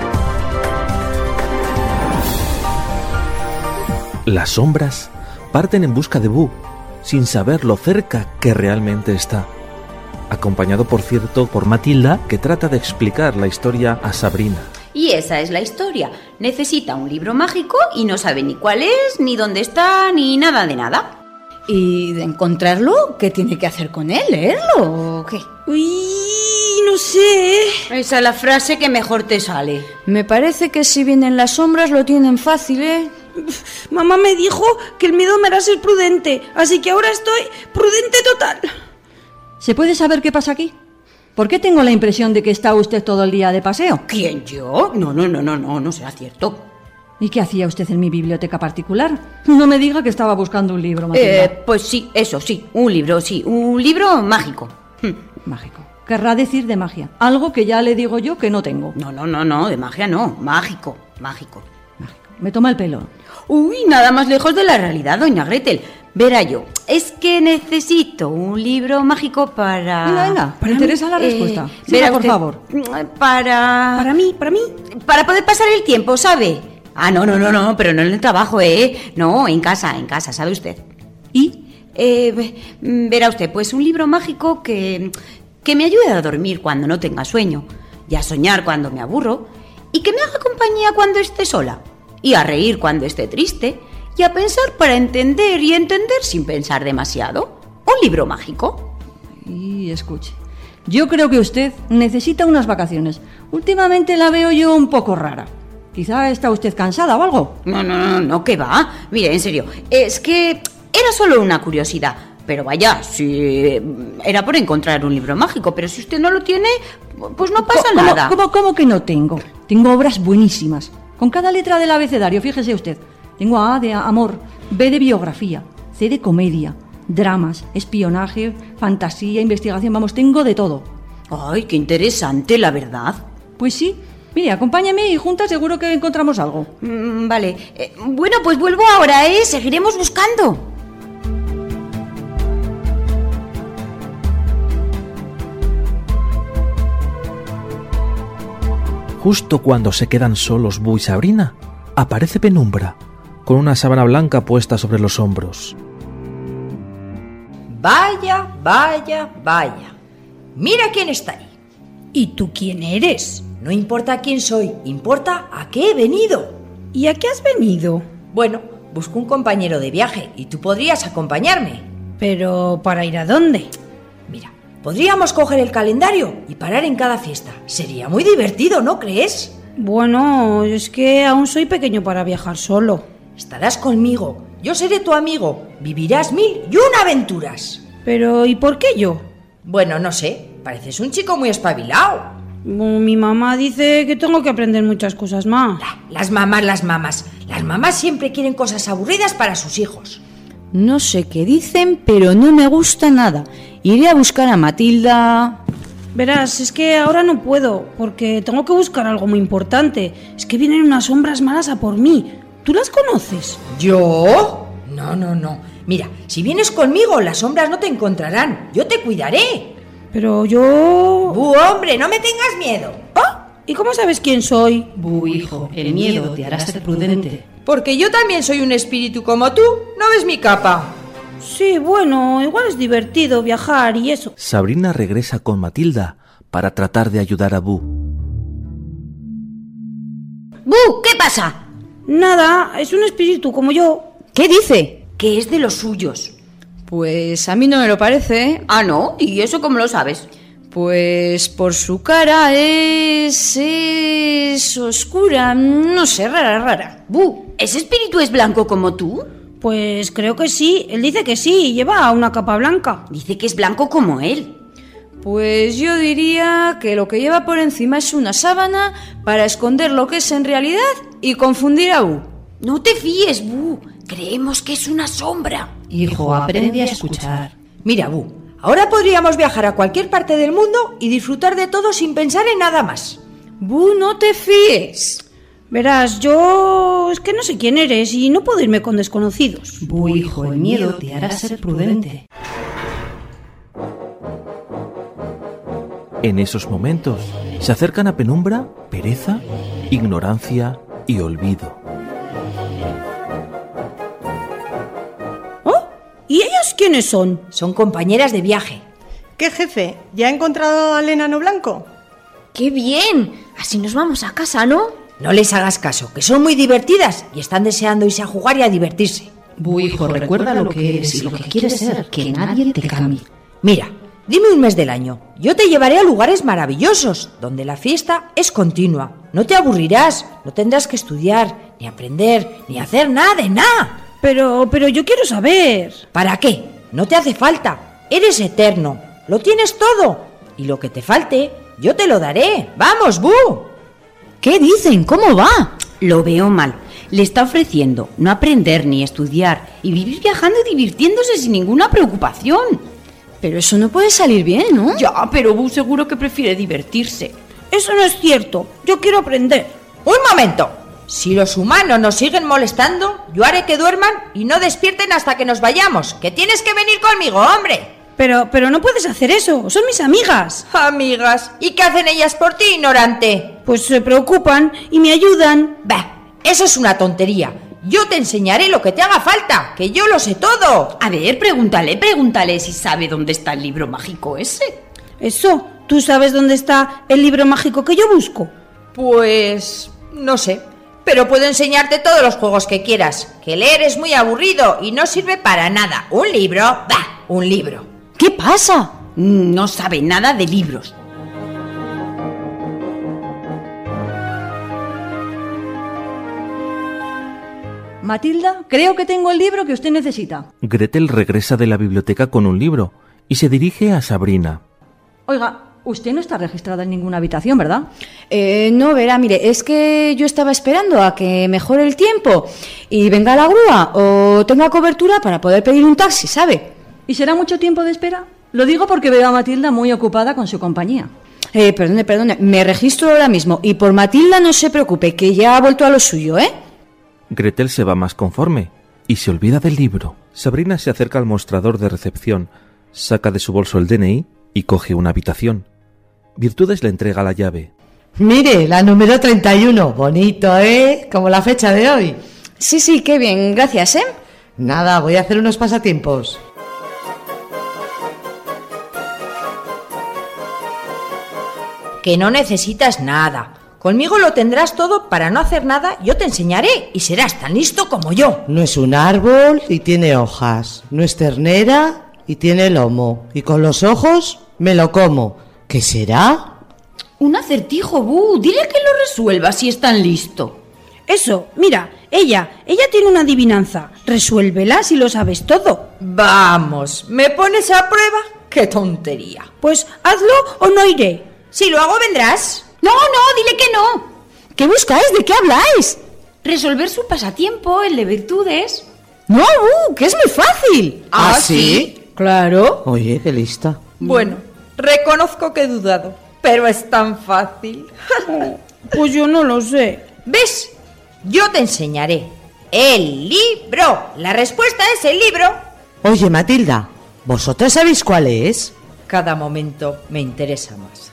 Speaker 4: Las sombras parten en busca de Boo, sin saber lo cerca que realmente está. Acompañado, por cierto, por Matilda, que trata de explicar la historia a Sabrina.
Speaker 16: Y esa es la historia. Necesita un libro mágico y no sabe ni cuál es, ni dónde está, ni nada de nada.
Speaker 6: ¿Y de encontrarlo? ¿Qué tiene que hacer con él? ¿Leerlo o qué?
Speaker 11: Uy, no sé.
Speaker 16: Esa es la frase que mejor te sale.
Speaker 6: Me parece que si vienen las sombras lo tienen fácil, ¿eh?
Speaker 11: Mamá me dijo que el miedo me hará ser prudente, así que ahora estoy prudente total.
Speaker 10: ¿Se puede saber qué pasa aquí? ¿Por qué tengo la impresión de que está usted todo el día de paseo?
Speaker 16: ¿Quién, yo? No, no, no, no, no, no será cierto.
Speaker 10: ¿Y qué hacía usted en mi biblioteca particular? No me diga que estaba buscando un libro, Matilda.
Speaker 16: Eh, pues sí, eso, sí, un libro, sí, un libro mágico.
Speaker 10: Mágico. Querrá decir de magia, algo que ya le digo yo que no tengo.
Speaker 16: No, no, no, no, de magia no, mágico, mágico.
Speaker 10: Mágico. Me toma el pelo.
Speaker 16: Uy, nada más lejos de la realidad, doña Gretel. Verá yo, es que necesito un libro mágico para...
Speaker 10: Venga, venga, me interesa la respuesta.
Speaker 16: Eh,
Speaker 10: Siga,
Speaker 16: verá
Speaker 10: por
Speaker 16: usted,
Speaker 10: favor.
Speaker 16: Para...
Speaker 11: Para mí, para mí.
Speaker 16: Para poder pasar el tiempo, ¿sabe? Ah, no, no, no, no, pero no en el trabajo, ¿eh? No, en casa, en casa, ¿sabe usted?
Speaker 10: ¿Y?
Speaker 16: Eh, verá usted, pues un libro mágico que, que me ayude a dormir cuando no tenga sueño, y a soñar cuando me aburro, y que me haga compañía cuando esté sola, y a reír cuando esté triste, y a pensar para entender y entender sin pensar demasiado. Un libro mágico.
Speaker 10: Y escuche, yo creo que usted necesita unas vacaciones. Últimamente la veo yo un poco rara. Quizá está usted cansada o algo.
Speaker 16: No, no, no, no, que va. Mire, en serio, es que era solo una curiosidad. Pero vaya, si era por encontrar un libro mágico, pero si usted no lo tiene, pues no pasa
Speaker 10: ¿Cómo,
Speaker 16: nada.
Speaker 10: ¿cómo, cómo que no tengo? Tengo obras buenísimas. Con cada letra del abecedario, fíjese usted. Tengo A de amor, B de biografía, C de comedia, dramas, espionaje, fantasía, investigación, vamos, tengo de todo.
Speaker 16: Ay, qué interesante, la verdad.
Speaker 10: Pues sí. Mire, acompáñame y juntas seguro que encontramos algo.
Speaker 16: Mm, vale. Eh, bueno, pues vuelvo ahora, ¿eh? Seguiremos buscando.
Speaker 4: Justo cuando se quedan solos Boo y Sabrina, aparece Penumbra, con una sábana blanca puesta sobre los hombros.
Speaker 15: Vaya, vaya, vaya. Mira quién está ahí.
Speaker 11: ¿Y tú quién eres?
Speaker 15: No importa quién soy, importa a qué he venido.
Speaker 11: ¿Y a qué has venido?
Speaker 15: Bueno, busco un compañero de viaje y tú podrías acompañarme.
Speaker 11: ¿Pero para ir a dónde?
Speaker 15: Mira, podríamos coger el calendario y parar en cada fiesta. Sería muy divertido, ¿no crees?
Speaker 11: Bueno, es que aún soy pequeño para viajar solo.
Speaker 15: Estarás conmigo, yo seré tu amigo, vivirás mil y una aventuras.
Speaker 11: Pero, ¿y por qué yo?
Speaker 15: Bueno, no sé, pareces un chico muy espabilado.
Speaker 11: Mi mamá dice que tengo que aprender muchas cosas más.
Speaker 15: Las mamás, las mamás. Las mamás siempre quieren cosas aburridas para sus hijos.
Speaker 6: No sé qué dicen, pero no me gusta nada. Iré a buscar a Matilda.
Speaker 11: Verás, es que ahora no puedo, porque tengo que buscar algo muy importante. Es que vienen unas sombras malas a por mí. ¿Tú las conoces?
Speaker 15: ¿Yo? No, no, no. Mira, si vienes conmigo, las sombras no te encontrarán. Yo te cuidaré.
Speaker 11: Pero yo...
Speaker 15: ¡Bu, hombre, no me tengas miedo!
Speaker 11: ¿Ah? ¿Y cómo sabes quién soy?
Speaker 9: Bu, hijo, el miedo te hará ser prudente.
Speaker 15: Porque yo también soy un espíritu como tú. ¿No ves mi capa?
Speaker 11: Sí, bueno, igual es divertido viajar y eso.
Speaker 4: Sabrina regresa con Matilda para tratar de ayudar a Bu.
Speaker 16: ¡Bu! ¿Qué pasa?
Speaker 11: Nada, es un espíritu como yo.
Speaker 6: ¿Qué dice?
Speaker 16: Que es de los suyos.
Speaker 6: Pues a mí no me lo parece, ¿eh?
Speaker 16: Ah, ¿no? ¿Y eso cómo lo sabes?
Speaker 6: Pues por su cara es... es oscura, no sé, rara, rara.
Speaker 16: Bu, ¿ese espíritu es blanco como tú?
Speaker 11: Pues creo que sí, él dice que sí, lleva una capa blanca.
Speaker 16: Dice que es blanco como él.
Speaker 6: Pues yo diría que lo que lleva por encima es una sábana para esconder lo que es en realidad y confundir a Bu.
Speaker 16: No te fíes, Bu, creemos que es una sombra.
Speaker 9: Hijo, aprende a escuchar.
Speaker 15: Mira, Bu, ahora podríamos viajar a cualquier parte del mundo y disfrutar de todo sin pensar en nada más.
Speaker 6: Bu, no te fíes.
Speaker 11: Verás, yo... es que no sé quién eres y no puedo irme con desconocidos.
Speaker 9: Bu, hijo, el miedo te hará ser prudente.
Speaker 4: En esos momentos se acercan a penumbra, pereza, ignorancia y olvido.
Speaker 11: ¿Y ellas quiénes son?
Speaker 15: Son compañeras de viaje.
Speaker 13: ¿Qué jefe? ¿Ya ha encontrado al enano blanco?
Speaker 12: ¡Qué bien! Así nos vamos a casa, ¿no?
Speaker 15: No les hagas caso, que son muy divertidas y están deseando irse a jugar y a divertirse.
Speaker 9: Bu, hijo, recuerda lo que eres y lo que quieres ser, que nadie te cambie.
Speaker 15: Mira, dime un mes del año. Yo te llevaré a lugares maravillosos, donde la fiesta es continua. No te aburrirás, no tendrás que estudiar, ni aprender, ni hacer nada de nada.
Speaker 11: Pero, pero yo quiero saber.
Speaker 15: ¿Para qué? No te hace falta. Eres eterno. Lo tienes todo. Y lo que te falte, yo te lo daré. ¡Vamos, Bu!
Speaker 6: ¿Qué dicen? ¿Cómo va?
Speaker 16: Lo veo mal. Le está ofreciendo no aprender ni estudiar y vivir viajando y divirtiéndose sin ninguna preocupación.
Speaker 6: Pero eso no puede salir bien, ¿no?
Speaker 16: Ya, pero Bu seguro que prefiere divertirse.
Speaker 11: Eso no es cierto. Yo quiero aprender.
Speaker 15: ¡Un momento! Si los humanos nos siguen molestando, yo haré que duerman y no despierten hasta que nos vayamos. ¡Que tienes que venir conmigo, hombre!
Speaker 11: Pero, pero no puedes hacer eso. Son mis amigas.
Speaker 15: ¿Amigas? ¿Y qué hacen ellas por ti, ignorante?
Speaker 11: Pues se preocupan y me ayudan.
Speaker 15: Bah, eso es una tontería. Yo te enseñaré lo que te haga falta, que yo lo sé todo.
Speaker 16: A ver, pregúntale, pregúntale si sabe dónde está el libro mágico ese.
Speaker 11: Eso, ¿tú sabes dónde está el libro mágico que yo busco?
Speaker 15: Pues... no sé. Pero puedo enseñarte todos los juegos que quieras. Que leer es muy aburrido y no sirve para nada. Un libro, bah, un libro.
Speaker 6: ¿Qué pasa?
Speaker 16: No sabe nada de libros.
Speaker 10: Matilda, creo que tengo el libro que usted necesita.
Speaker 4: Gretel regresa de la biblioteca con un libro y se dirige a Sabrina.
Speaker 10: Oiga, usted no está registrada en ninguna habitación, ¿verdad?
Speaker 6: Eh, no, verá, mire, es que yo estaba esperando a que mejore el tiempo y venga la grúa o tenga cobertura para poder pedir un taxi, ¿sabe?
Speaker 10: ¿Y será mucho tiempo de espera? Lo digo porque veo a Matilda muy ocupada con su compañía.
Speaker 6: Eh, perdone, perdone, me registro ahora mismo y por Matilda no se preocupe, que ya ha vuelto a lo suyo, ¿eh?
Speaker 4: Gretel se va más conforme y se olvida del libro. Sabrina se acerca al mostrador de recepción, saca de su bolso el D N I y coge una habitación. Virtudes le entrega la llave.
Speaker 7: Mire, la número treinta y uno. Bonito, ¿eh? Como la fecha de hoy.
Speaker 6: Sí, sí, qué bien, gracias, ¿eh?
Speaker 7: Nada, voy a hacer unos pasatiempos.
Speaker 15: Que no necesitas nada. Conmigo lo tendrás todo. Para no hacer nada, yo te enseñaré y serás tan listo como yo.
Speaker 7: No es un árbol y tiene hojas. No es ternera y tiene lomo. Y con los ojos me lo como. ¿Qué será?
Speaker 16: Un acertijo, Bu. Dile que lo resuelva si es tan listo.
Speaker 11: Eso, mira, ella, ella tiene una adivinanza. Resuélvela si lo sabes todo.
Speaker 15: Vamos, ¿me pones a prueba? ¡Qué tontería!
Speaker 11: Pues hazlo o no iré.
Speaker 15: Si lo hago, vendrás.
Speaker 16: No, no, dile que no. ¿Qué buscáis? ¿De qué habláis? Resolver su pasatiempo, el de virtudes. No, uh, que es muy fácil.
Speaker 7: ¿Ah, sí?
Speaker 16: Claro.
Speaker 7: Oye, qué lista.
Speaker 15: Bueno, reconozco que he dudado, pero es tan fácil.
Speaker 11: Pues yo no lo sé.
Speaker 15: ¿Ves? Yo te enseñaré. El libro. La respuesta es el libro.
Speaker 7: Oye, Matilda, ¿vosotras sabéis cuál es?
Speaker 15: Cada momento me interesa más.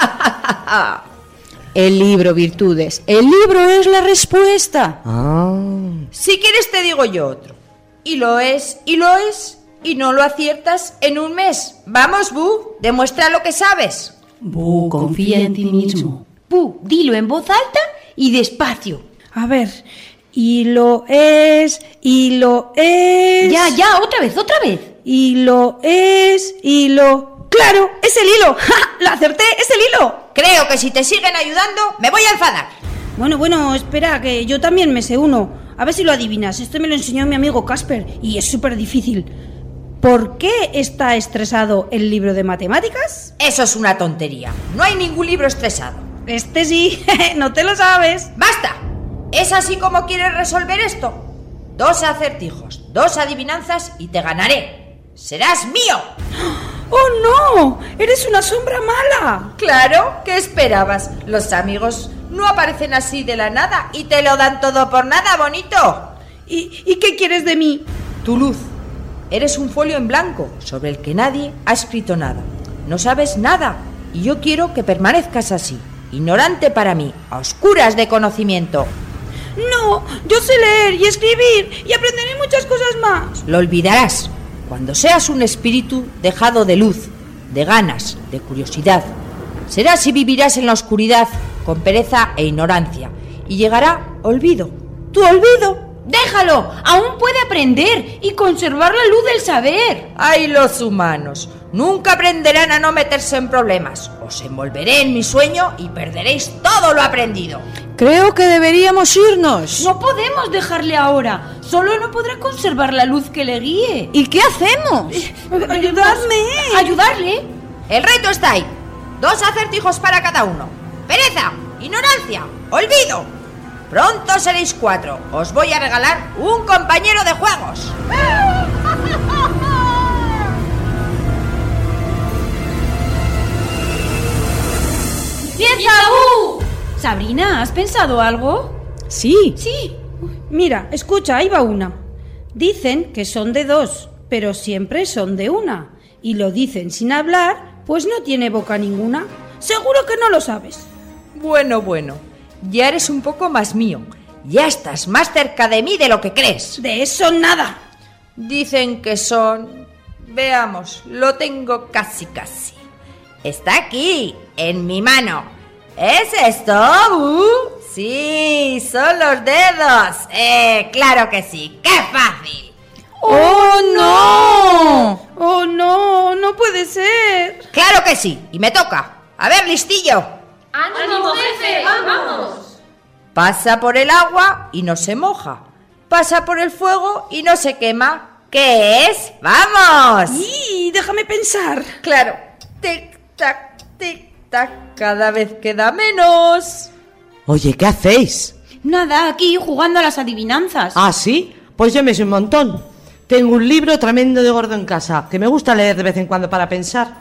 Speaker 16: El libro, virtudes. El libro es la respuesta.
Speaker 7: Ah.
Speaker 15: Si quieres te digo yo otro. Y lo es, y lo es, y no lo aciertas en un mes. Vamos, Bu, demuestra lo que sabes.
Speaker 10: Bu, confía en ti mismo.
Speaker 16: Bu, dilo en voz alta y despacio.
Speaker 11: A ver, y lo es, y lo es...
Speaker 16: Ya, ya, otra vez, otra vez.
Speaker 11: Y lo es, y lo... ¡Claro! ¡Es el hilo! ¡Ja! ¡La acerté! ¡Es el hilo!
Speaker 15: Creo que si te siguen ayudando, me voy a enfadar.
Speaker 11: Bueno, bueno, espera, que yo también me sé uno. A ver si lo adivinas. Este me lo enseñó mi amigo Casper y es súper difícil. ¿Por qué está estresado el libro de matemáticas?
Speaker 15: Eso es una tontería. No hay ningún libro estresado.
Speaker 11: Este sí, no te lo sabes.
Speaker 15: ¡Basta! ¿Es así como quieres resolver esto? Dos acertijos, dos adivinanzas y te ganaré. ¡Serás mío!
Speaker 11: ¡Oh, no! ¡Eres una sombra mala!
Speaker 15: Claro, ¿qué esperabas? Los amigos no aparecen así de la nada y te lo dan todo por nada, bonito.
Speaker 11: ¿Y, ¿y qué quieres de mí?
Speaker 15: Tu luz. Eres un folio en blanco sobre el que nadie ha escrito nada. No sabes nada y yo quiero que permanezcas así, ignorante para mí, a oscuras de conocimiento.
Speaker 11: No, yo sé leer y escribir y aprenderé muchas cosas más.
Speaker 15: Lo olvidarás cuando seas un espíritu dejado de luz, de ganas, de curiosidad. Serás y vivirás en la oscuridad con pereza e ignorancia y llegará olvido, tu olvido.
Speaker 16: Déjalo, aún puede aprender y conservar la luz del saber.
Speaker 15: ¡Ay, los humanos! Nunca aprenderán a no meterse en problemas. Os envolveré en mi sueño y perderéis todo lo aprendido.
Speaker 16: Creo que deberíamos irnos. No podemos dejarle ahora. Solo no podrá conservar la luz que le guíe. ¿Y qué hacemos?
Speaker 11: ¡Ayudadme!
Speaker 16: ¿Ayudarle?
Speaker 15: El reto está ahí. Dos acertijos para cada uno. Pereza, ignorancia, olvido. Pronto seréis cuatro. Os voy a regalar un compañero de juegos.
Speaker 16: ¡Piensa, Bu! Sabrina, ¿has pensado algo?
Speaker 11: Sí.
Speaker 16: Sí.
Speaker 11: Mira, escucha, ahí va una. Dicen que son de dos, pero siempre son de una. Y lo dicen sin hablar, pues no tiene boca ninguna. Seguro que no lo sabes.
Speaker 15: Bueno, bueno. Ya eres un poco más mío. Ya estás más cerca de mí de lo que crees.
Speaker 11: De eso nada.
Speaker 15: Dicen que son... Veamos, lo tengo casi casi. Está aquí, en mi mano. ¿Es esto? Uh, sí, son los dedos. Eh, claro que sí. ¡Qué fácil!
Speaker 11: ¡Oh, no! ¡Oh, no! ¡No puede ser!
Speaker 15: ¡Claro que sí! Y me toca. A ver, listillo.
Speaker 12: ¡Ánimo, jefe! ¡Vamos!
Speaker 15: Pasa por el agua y no se moja. Pasa por el fuego y no se quema. ¿Qué es? ¡Vamos!
Speaker 11: ¡Y déjame pensar!
Speaker 15: Claro. Tic-tac, tic-tac. Cada vez queda menos.
Speaker 7: Oye, ¿qué hacéis?
Speaker 16: Nada, aquí jugando a las adivinanzas.
Speaker 7: ¿Ah, sí? Pues yo me sé un montón. Tengo un libro tremendo de gordo en casa, que me gusta leer de vez en cuando para pensar.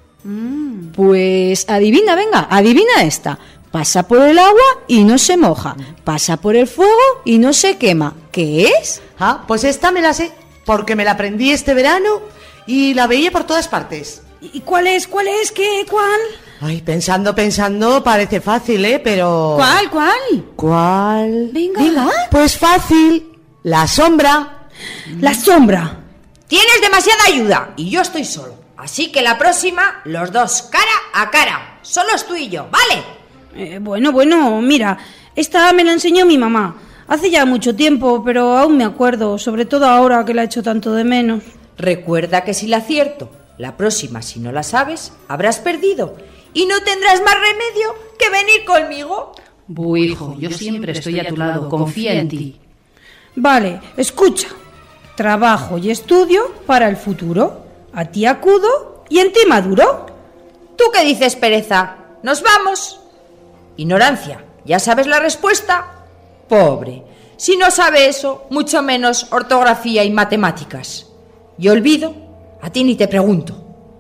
Speaker 16: Mm. Pues adivina, venga, adivina esta. Pasa por el agua y no se moja. Pasa por el fuego y no se quema. ¿Qué es?
Speaker 7: Ah, pues esta me la sé, porque me la aprendí este verano y la veía por todas partes.
Speaker 11: ¿Y cuál es? ¿Cuál es? ¿Qué? ¿Cuál?
Speaker 7: Ay, pensando, pensando, parece fácil, ¿eh? Pero...
Speaker 16: ¿Cuál? ¿Cuál?
Speaker 7: ¿Cuál?
Speaker 16: Venga.
Speaker 7: Venga. Pues fácil. La sombra.
Speaker 11: La sombra.
Speaker 15: Tienes demasiada ayuda y yo estoy solo. Así que la próxima, los dos cara a cara. Solo es tú y yo, ¿vale?
Speaker 11: Eh, bueno, bueno, mira, esta me la enseñó mi mamá. Hace ya mucho tiempo, pero aún me acuerdo, sobre todo ahora que la echo tanto de menos.
Speaker 15: Recuerda que si la acierto, la próxima, si no la sabes, habrás perdido. Y no tendrás más remedio que venir conmigo.
Speaker 10: Bu, hijo, yo siempre estoy a tu lado, confía en ti.
Speaker 11: Vale, escucha. Trabajo y estudio para el futuro. A ti acudo y en ti maduro.
Speaker 15: ¿Tú qué dices, pereza? nos vamos. Ignorancia, ¿ya sabes la respuesta? Pobre, si no sabe eso, mucho menos ortografía y matemáticas. Y olvido, a ti ni te pregunto.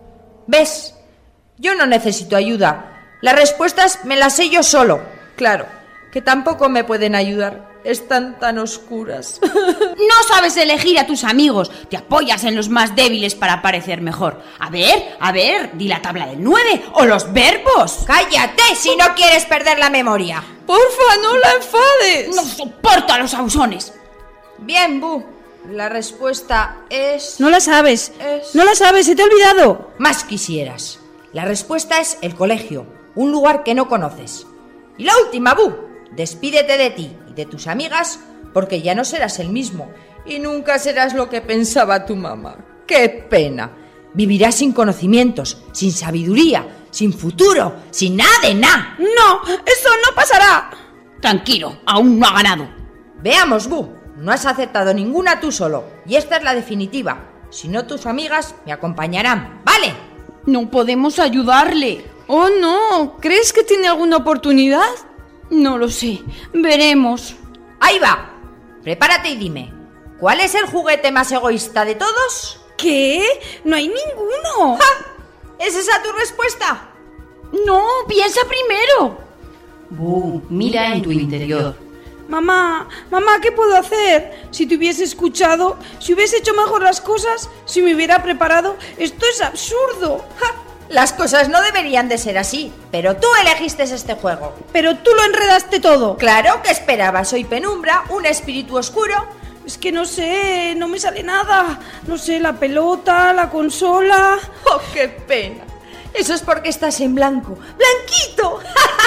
Speaker 15: ¿Ves? Yo no necesito ayuda. Las respuestas me las sé yo solo. Claro, que tampoco me pueden ayudar. Están tan oscuras.
Speaker 16: No sabes elegir a tus amigos. Te apoyas en los más débiles para parecer mejor. A ver, a ver, di la tabla del nueve o los verbos.
Speaker 15: ¡Cállate si no quieres perder la memoria!
Speaker 11: Porfa, no la enfades.
Speaker 16: No soporto a los abusones.
Speaker 15: Bien, Bu. La respuesta es...
Speaker 11: No la sabes.
Speaker 15: Es...
Speaker 11: No la sabes, se te ha olvidado.
Speaker 15: Más quisieras. La respuesta es el colegio, un lugar que no conoces. Y la última, Bu. Despídete de ti y de tus amigas porque ya no serás el mismo y nunca serás lo que pensaba tu mamá. ¡Qué pena! Vivirás sin conocimientos, sin sabiduría, sin futuro, sin nada de nada.
Speaker 11: ¡No! ¡Eso no pasará!
Speaker 16: Tranquilo, aún no ha ganado.
Speaker 15: Veamos, Bu. No has aceptado ninguna tú solo y esta es la definitiva. Si no, tus amigas me acompañarán, ¿vale?
Speaker 16: No podemos ayudarle.
Speaker 11: ¡Oh, no! ¿Crees que tiene alguna oportunidad?
Speaker 16: No lo sé. Veremos.
Speaker 15: Ahí va. Prepárate y dime. ¿Cuál es el juguete más egoísta de todos?
Speaker 11: ¿Qué? No hay ninguno.
Speaker 15: ¡Ja! ¿Es esa tu respuesta?
Speaker 16: No, piensa primero.
Speaker 9: Bu, mira en tu interior.
Speaker 11: Mamá, mamá, ¿qué puedo hacer? Si te hubiese escuchado, si hubiese hecho mejor las cosas, si me hubiera preparado, esto es absurdo.
Speaker 15: ¡Ja! Las cosas no deberían de ser así, pero tú elegiste este juego.
Speaker 11: Pero tú lo enredaste todo.
Speaker 15: Claro, ¿qué esperabas? Soy Penumbra, un espíritu oscuro.
Speaker 11: Es que no sé, no me sale nada. No sé, la pelota, la consola...
Speaker 15: ¡Oh, qué pena! Eso es porque estás en blanco. ¡Blanquito!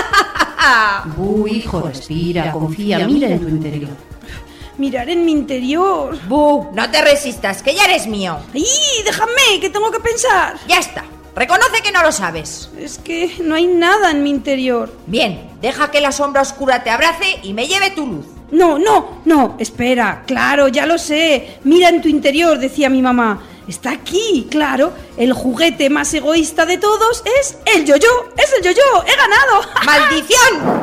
Speaker 9: Bu, hijo, respira, confía, mira en tu interior.
Speaker 11: Mirar en mi interior.
Speaker 15: Bu, no te resistas, que ya eres mío.
Speaker 11: ¡Ay, déjame, que tengo que pensar!
Speaker 15: Ya está. Reconoce que no lo sabes.
Speaker 11: Es que no hay nada en mi interior.
Speaker 15: Bien, deja que la sombra oscura te abrace y me lleve tu luz.
Speaker 11: No, no, no, espera, claro, ya lo sé. Mira en tu interior, decía mi mamá. Está aquí, claro. El juguete más egoísta de todos es el yo-yo. ¡Es el yo-yo! ¡He ganado!
Speaker 15: ¡Maldición!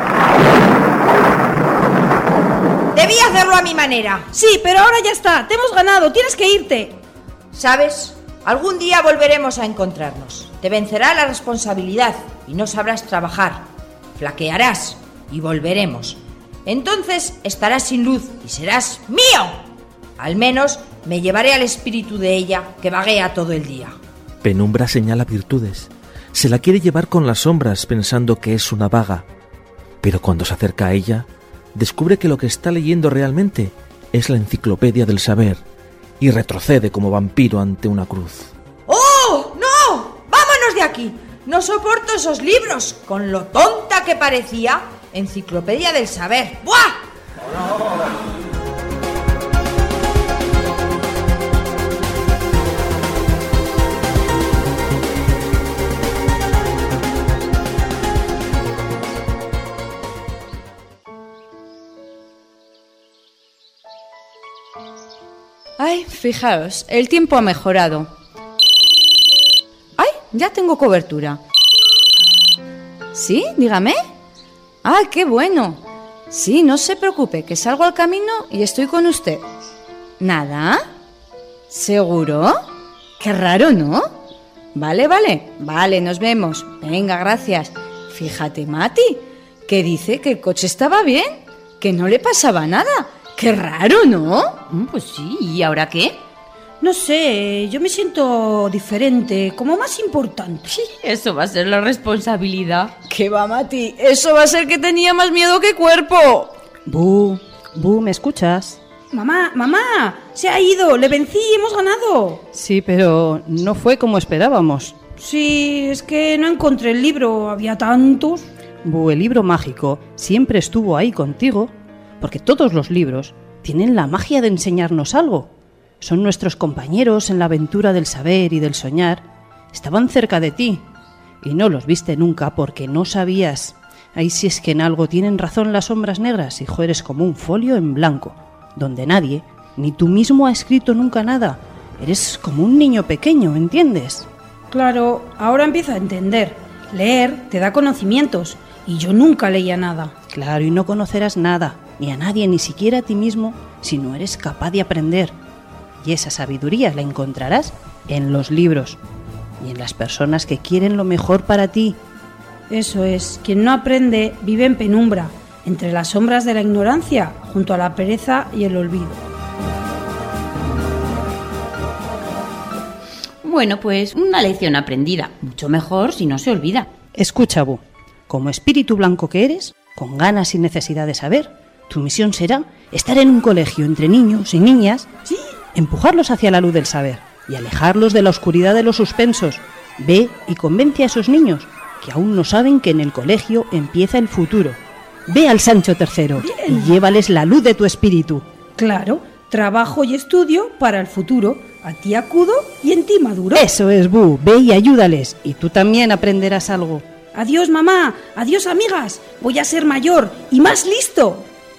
Speaker 15: Debí hacerlo a mi manera.
Speaker 11: Sí, pero ahora ya está. Te hemos ganado. Tienes que irte.
Speaker 15: ¿Sabes? Algún día volveremos a encontrarnos. Te vencerá la responsabilidad y no sabrás trabajar. Flaquearás y volveremos. Entonces estarás sin luz y serás mío. Al menos me llevaré al espíritu de ella que vaguea todo el día.
Speaker 4: Penumbra señala virtudes. Se la quiere llevar con las sombras pensando que es una vaga. Pero cuando se acerca a ella, descubre que lo que está leyendo realmente es la enciclopedia del saber y retrocede como vampiro ante una cruz.
Speaker 15: ¡Oh, no! ¡Vámonos de aquí! No soporto esos libros, con lo tonta que parecía. Enciclopedia del saber. ¡Buah!
Speaker 6: Ay, fijaos, el tiempo ha mejorado. Ay, ya tengo cobertura. ¿Sí? Dígame. Ah, qué bueno. Sí, no se preocupe, que salgo al camino y estoy con usted. ¿Nada? ¿Seguro? Qué raro, ¿no? Vale, vale. Vale, nos vemos. Venga, gracias. Fíjate, Mati, que dice que el coche estaba bien, que no le pasaba nada. ¡Qué raro!, ¿no?
Speaker 16: Pues sí, ¿y ahora qué?
Speaker 11: No sé, yo me siento diferente, como más importante.
Speaker 16: Sí, eso va a ser la responsabilidad.
Speaker 6: ¿Qué va, Mati? Eso va a ser que tenía más miedo que cuerpo.
Speaker 9: Bu, Bu, ¿me escuchas?
Speaker 11: Mamá, mamá, se ha ido, le vencí, hemos ganado.
Speaker 9: Sí, pero no fue como esperábamos.
Speaker 11: Sí, es que no encontré el libro, había tantos.
Speaker 9: Bu, el libro mágico siempre estuvo ahí contigo. Porque todos los libros tienen la magia de enseñarnos algo. Son nuestros compañeros en la aventura del saber y del soñar. Estaban cerca de ti y no los viste nunca porque no sabías. Ahí si es que en algo tienen razón las sombras negras, hijo, eres como un folio en blanco, donde nadie, ni tú mismo, ha escrito nunca nada. Eres como un niño pequeño, ¿entiendes?
Speaker 11: Claro, ahora empiezo a entender. Leer te da conocimientos y yo nunca leía nada.
Speaker 9: Claro, y no conocerás nada, ni a nadie, ni siquiera a ti mismo, si no eres capaz de aprender. Y esa sabiduría la encontrarás en los libros y en las personas que quieren lo mejor para ti.
Speaker 11: Eso es, quien no aprende vive en penumbra, entre las sombras de la ignorancia, junto a la pereza y el olvido.
Speaker 16: Bueno, pues una lección aprendida, mucho mejor si no se olvida.
Speaker 9: Escucha, Bu, como espíritu blanco que eres, con ganas y necesidad de saber, tu misión será estar en un colegio entre niños y niñas, ¿sí?, empujarlos hacia la luz del saber y alejarlos de la oscuridad de los suspensos. Ve y convence a esos niños que aún no saben que en el colegio empieza el futuro. Ve al Sancho tercero y llévales la luz de tu espíritu.
Speaker 11: Claro, trabajo y estudio para el futuro. A ti acudo y en ti maduro.
Speaker 9: Eso es, Bu. Ve y ayúdales y tú también aprenderás algo.
Speaker 11: Adiós, mamá. Adiós, amigas. Voy a ser mayor y más listo.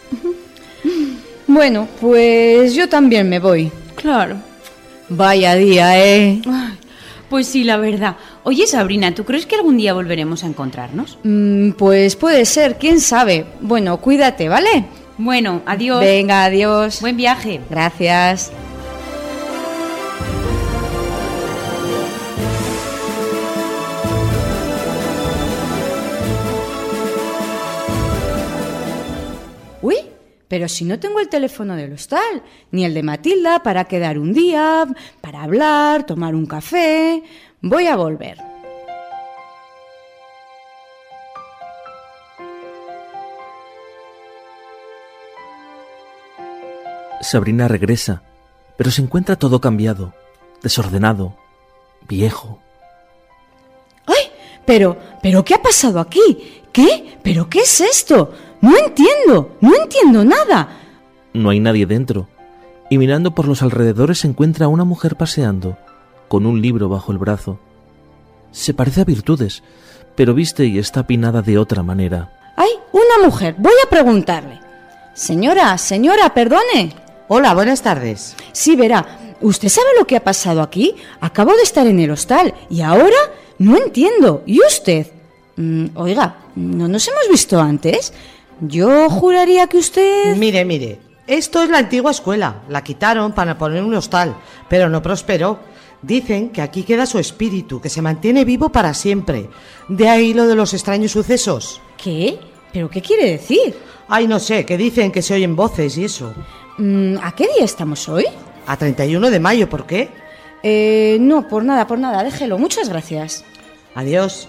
Speaker 6: Bueno, pues yo también me voy.
Speaker 12: Claro.
Speaker 6: Vaya día, ¿eh?
Speaker 16: Ay, pues sí, la verdad. Oye, Sabrina, ¿tú crees que algún día volveremos a encontrarnos?
Speaker 6: Mm, pues puede ser, quién sabe. Bueno, cuídate, ¿vale?
Speaker 16: Bueno, adiós.
Speaker 6: Venga, adiós.
Speaker 16: Buen viaje.
Speaker 6: Gracias. Uy, pero si no tengo el teléfono del hostal, ni el de Matilda para quedar un día, para hablar, tomar un café. Voy a volver.
Speaker 4: Sabrina regresa, pero se encuentra todo cambiado, desordenado, viejo.
Speaker 6: ¡Ay! Pero, ¿pero qué ha pasado aquí? ¿Qué? ¿Pero qué es esto? No entiendo, no entiendo nada.
Speaker 4: No hay nadie dentro, y mirando por los alrededores se encuentra una mujer paseando, con un libro bajo el brazo. Se parece a Virtudes, pero viste y está peinada de otra manera.
Speaker 6: ¡Ay! Una mujer, voy a preguntarle. Señora, señora, perdone.
Speaker 7: Hola, buenas tardes.
Speaker 6: Sí, verá, ¿usted sabe lo que ha pasado aquí? Acabo de estar en el hostal y ahora no entiendo. ¿Y usted? Mm, oiga, ¿no nos hemos visto antes? Yo juraría que usted...
Speaker 7: Mire, mire, esto es la antigua escuela. La quitaron para poner un hostal, pero no prosperó. Dicen que aquí queda su espíritu, que se mantiene vivo para siempre. De ahí lo de los extraños sucesos.
Speaker 6: ¿Qué? ¿Pero qué quiere decir?
Speaker 7: Ay, no sé, que dicen que se oyen voces y eso.
Speaker 6: Mm, ¿a qué día estamos hoy?
Speaker 7: A treinta y uno de mayo, ¿por qué?
Speaker 6: Eh, no, por nada, por nada, déjelo. Muchas gracias.
Speaker 7: Adiós.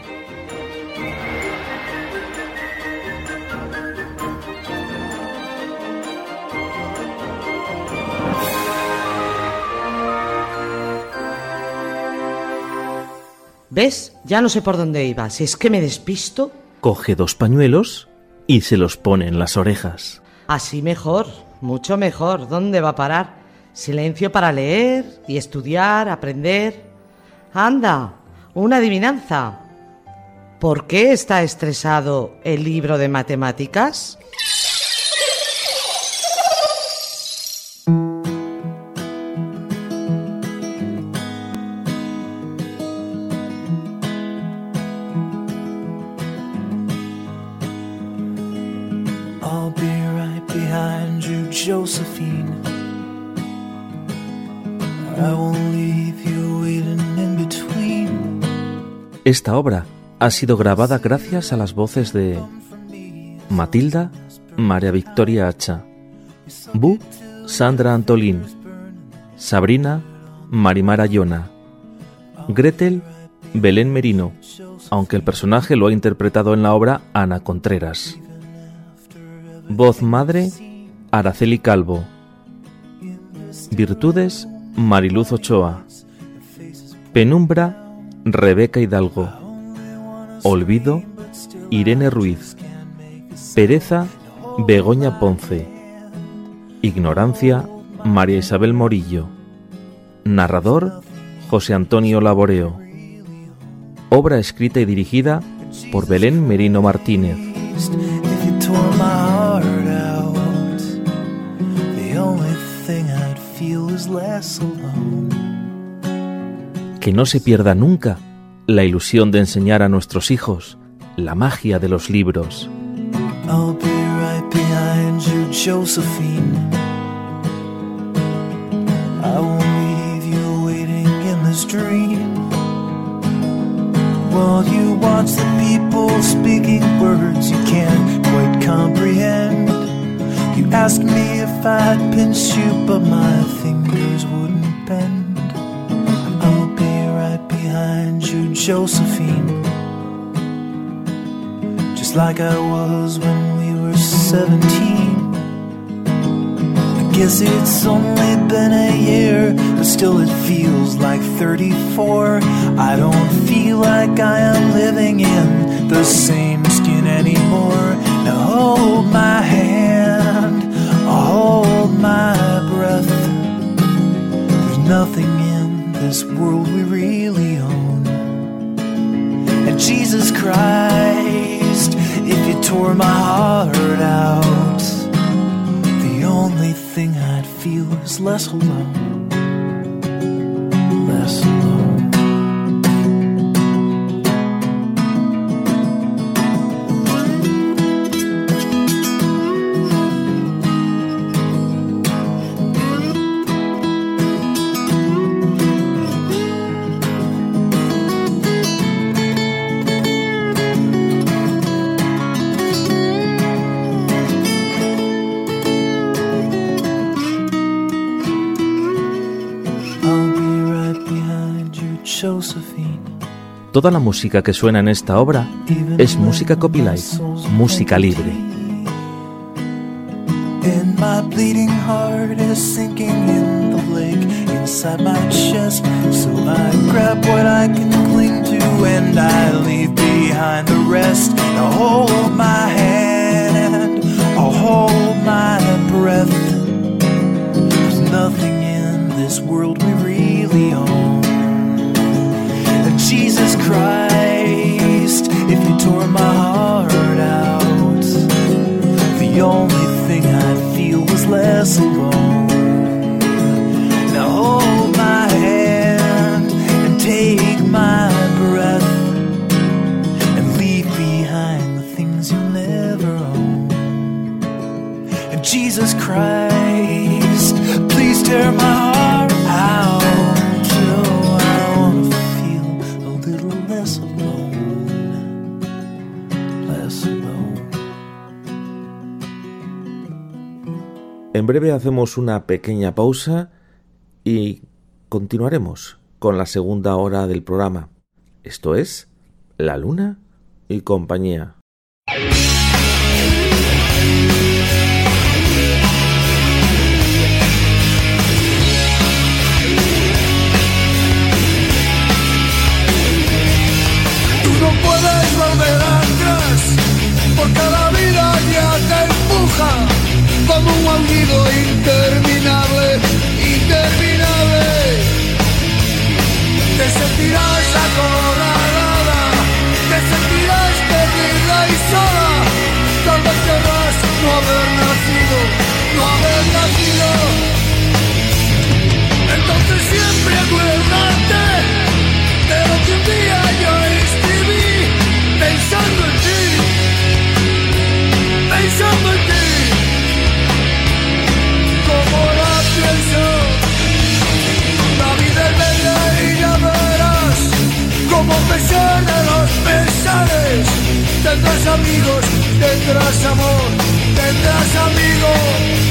Speaker 7: ¿Ves? Ya no sé por dónde iba. Si es que me despisto.
Speaker 4: Coge dos pañuelos y se los pone en las orejas.
Speaker 7: Así mejor, mucho mejor. ¿Dónde va a parar? Silencio para leer y estudiar, aprender. Anda, una adivinanza. ¿Por qué está estresado el libro de matemáticas?
Speaker 2: I'll be right behind you, Josephine. I won't leave you waiting in between.
Speaker 4: Esta obra ha sido grabada gracias a las voces de Matilda, María Victoria Hacha, Bu, Sandra Antolín, Sabrina, Marimar Ayona, Gretel, Belén Merino, aunque el personaje lo ha interpretado en la obra Ana Contreras. Voz madre, Araceli Calvo. Virtudes, Mariluz Ochoa. Penumbra, Rebeca Hidalgo. Olvido, Irene Ruiz. Pereza, Begoña Ponce. Ignorancia, María Isabel Morillo. Narrador, José Antonio Laboreo. Obra escrita y dirigida por Belén Merino Martínez. Que no se pierda nunca la ilusión de enseñar a nuestros hijos la magia de los libros.
Speaker 17: I'll be right behind you, Josephine. I won't leave you waiting in this dream. While you watch the people speaking words you can't quite comprehend. You asked me if I'd pinch you, but my fingers wouldn't bend. I'll be right behind you, Josephine. Just like I was when we were seventeen. I guess it's only been a year, but still it feels like thirty-four. I don't feel like I am living in the same skin anymore. Now hold my hand, hold my breath. There's nothing in this world we really own. And Jesus Christ, if you tore my heart out, the only thing I'd feel is less alone, less alone.
Speaker 4: Toda la música que suena en esta obra es música copyright, música libre.
Speaker 17: And my bleeding heart is sinking in the lake inside my chest. So I grab what I can cling to and I leave behind the rest. Now hold my hand, I'll hold my breath. There's nothing in this world we really own. And Jesus Christ, if you tore my heart out, the only thing I'd feel was less alone. Now hold my hand and take my breath and leave behind the things you never own. And Jesus Christ, please tear my heart out till I wanna feel a little less alone, less alone.
Speaker 1: En breve hacemos una pequeña pausa y continuaremos con la segunda hora del programa. Esto es La Luna y compañía.
Speaker 17: Tú no puedes volver atrás, porque la vida ya te empuja como un aullido interminable, interminable. Te sentirás acorralada, te sentirás perdida y sola. Tal vez querrás no haber nacido, no haber nacido. Entonces siempre acuérdate de lo que un día yo escribí, pensando en ti, pensando en ti. Como la pienso, la vida es bella y ya verás, como a pesar de los pesares, tendrás amigos, tendrás amor, tendrás amigos.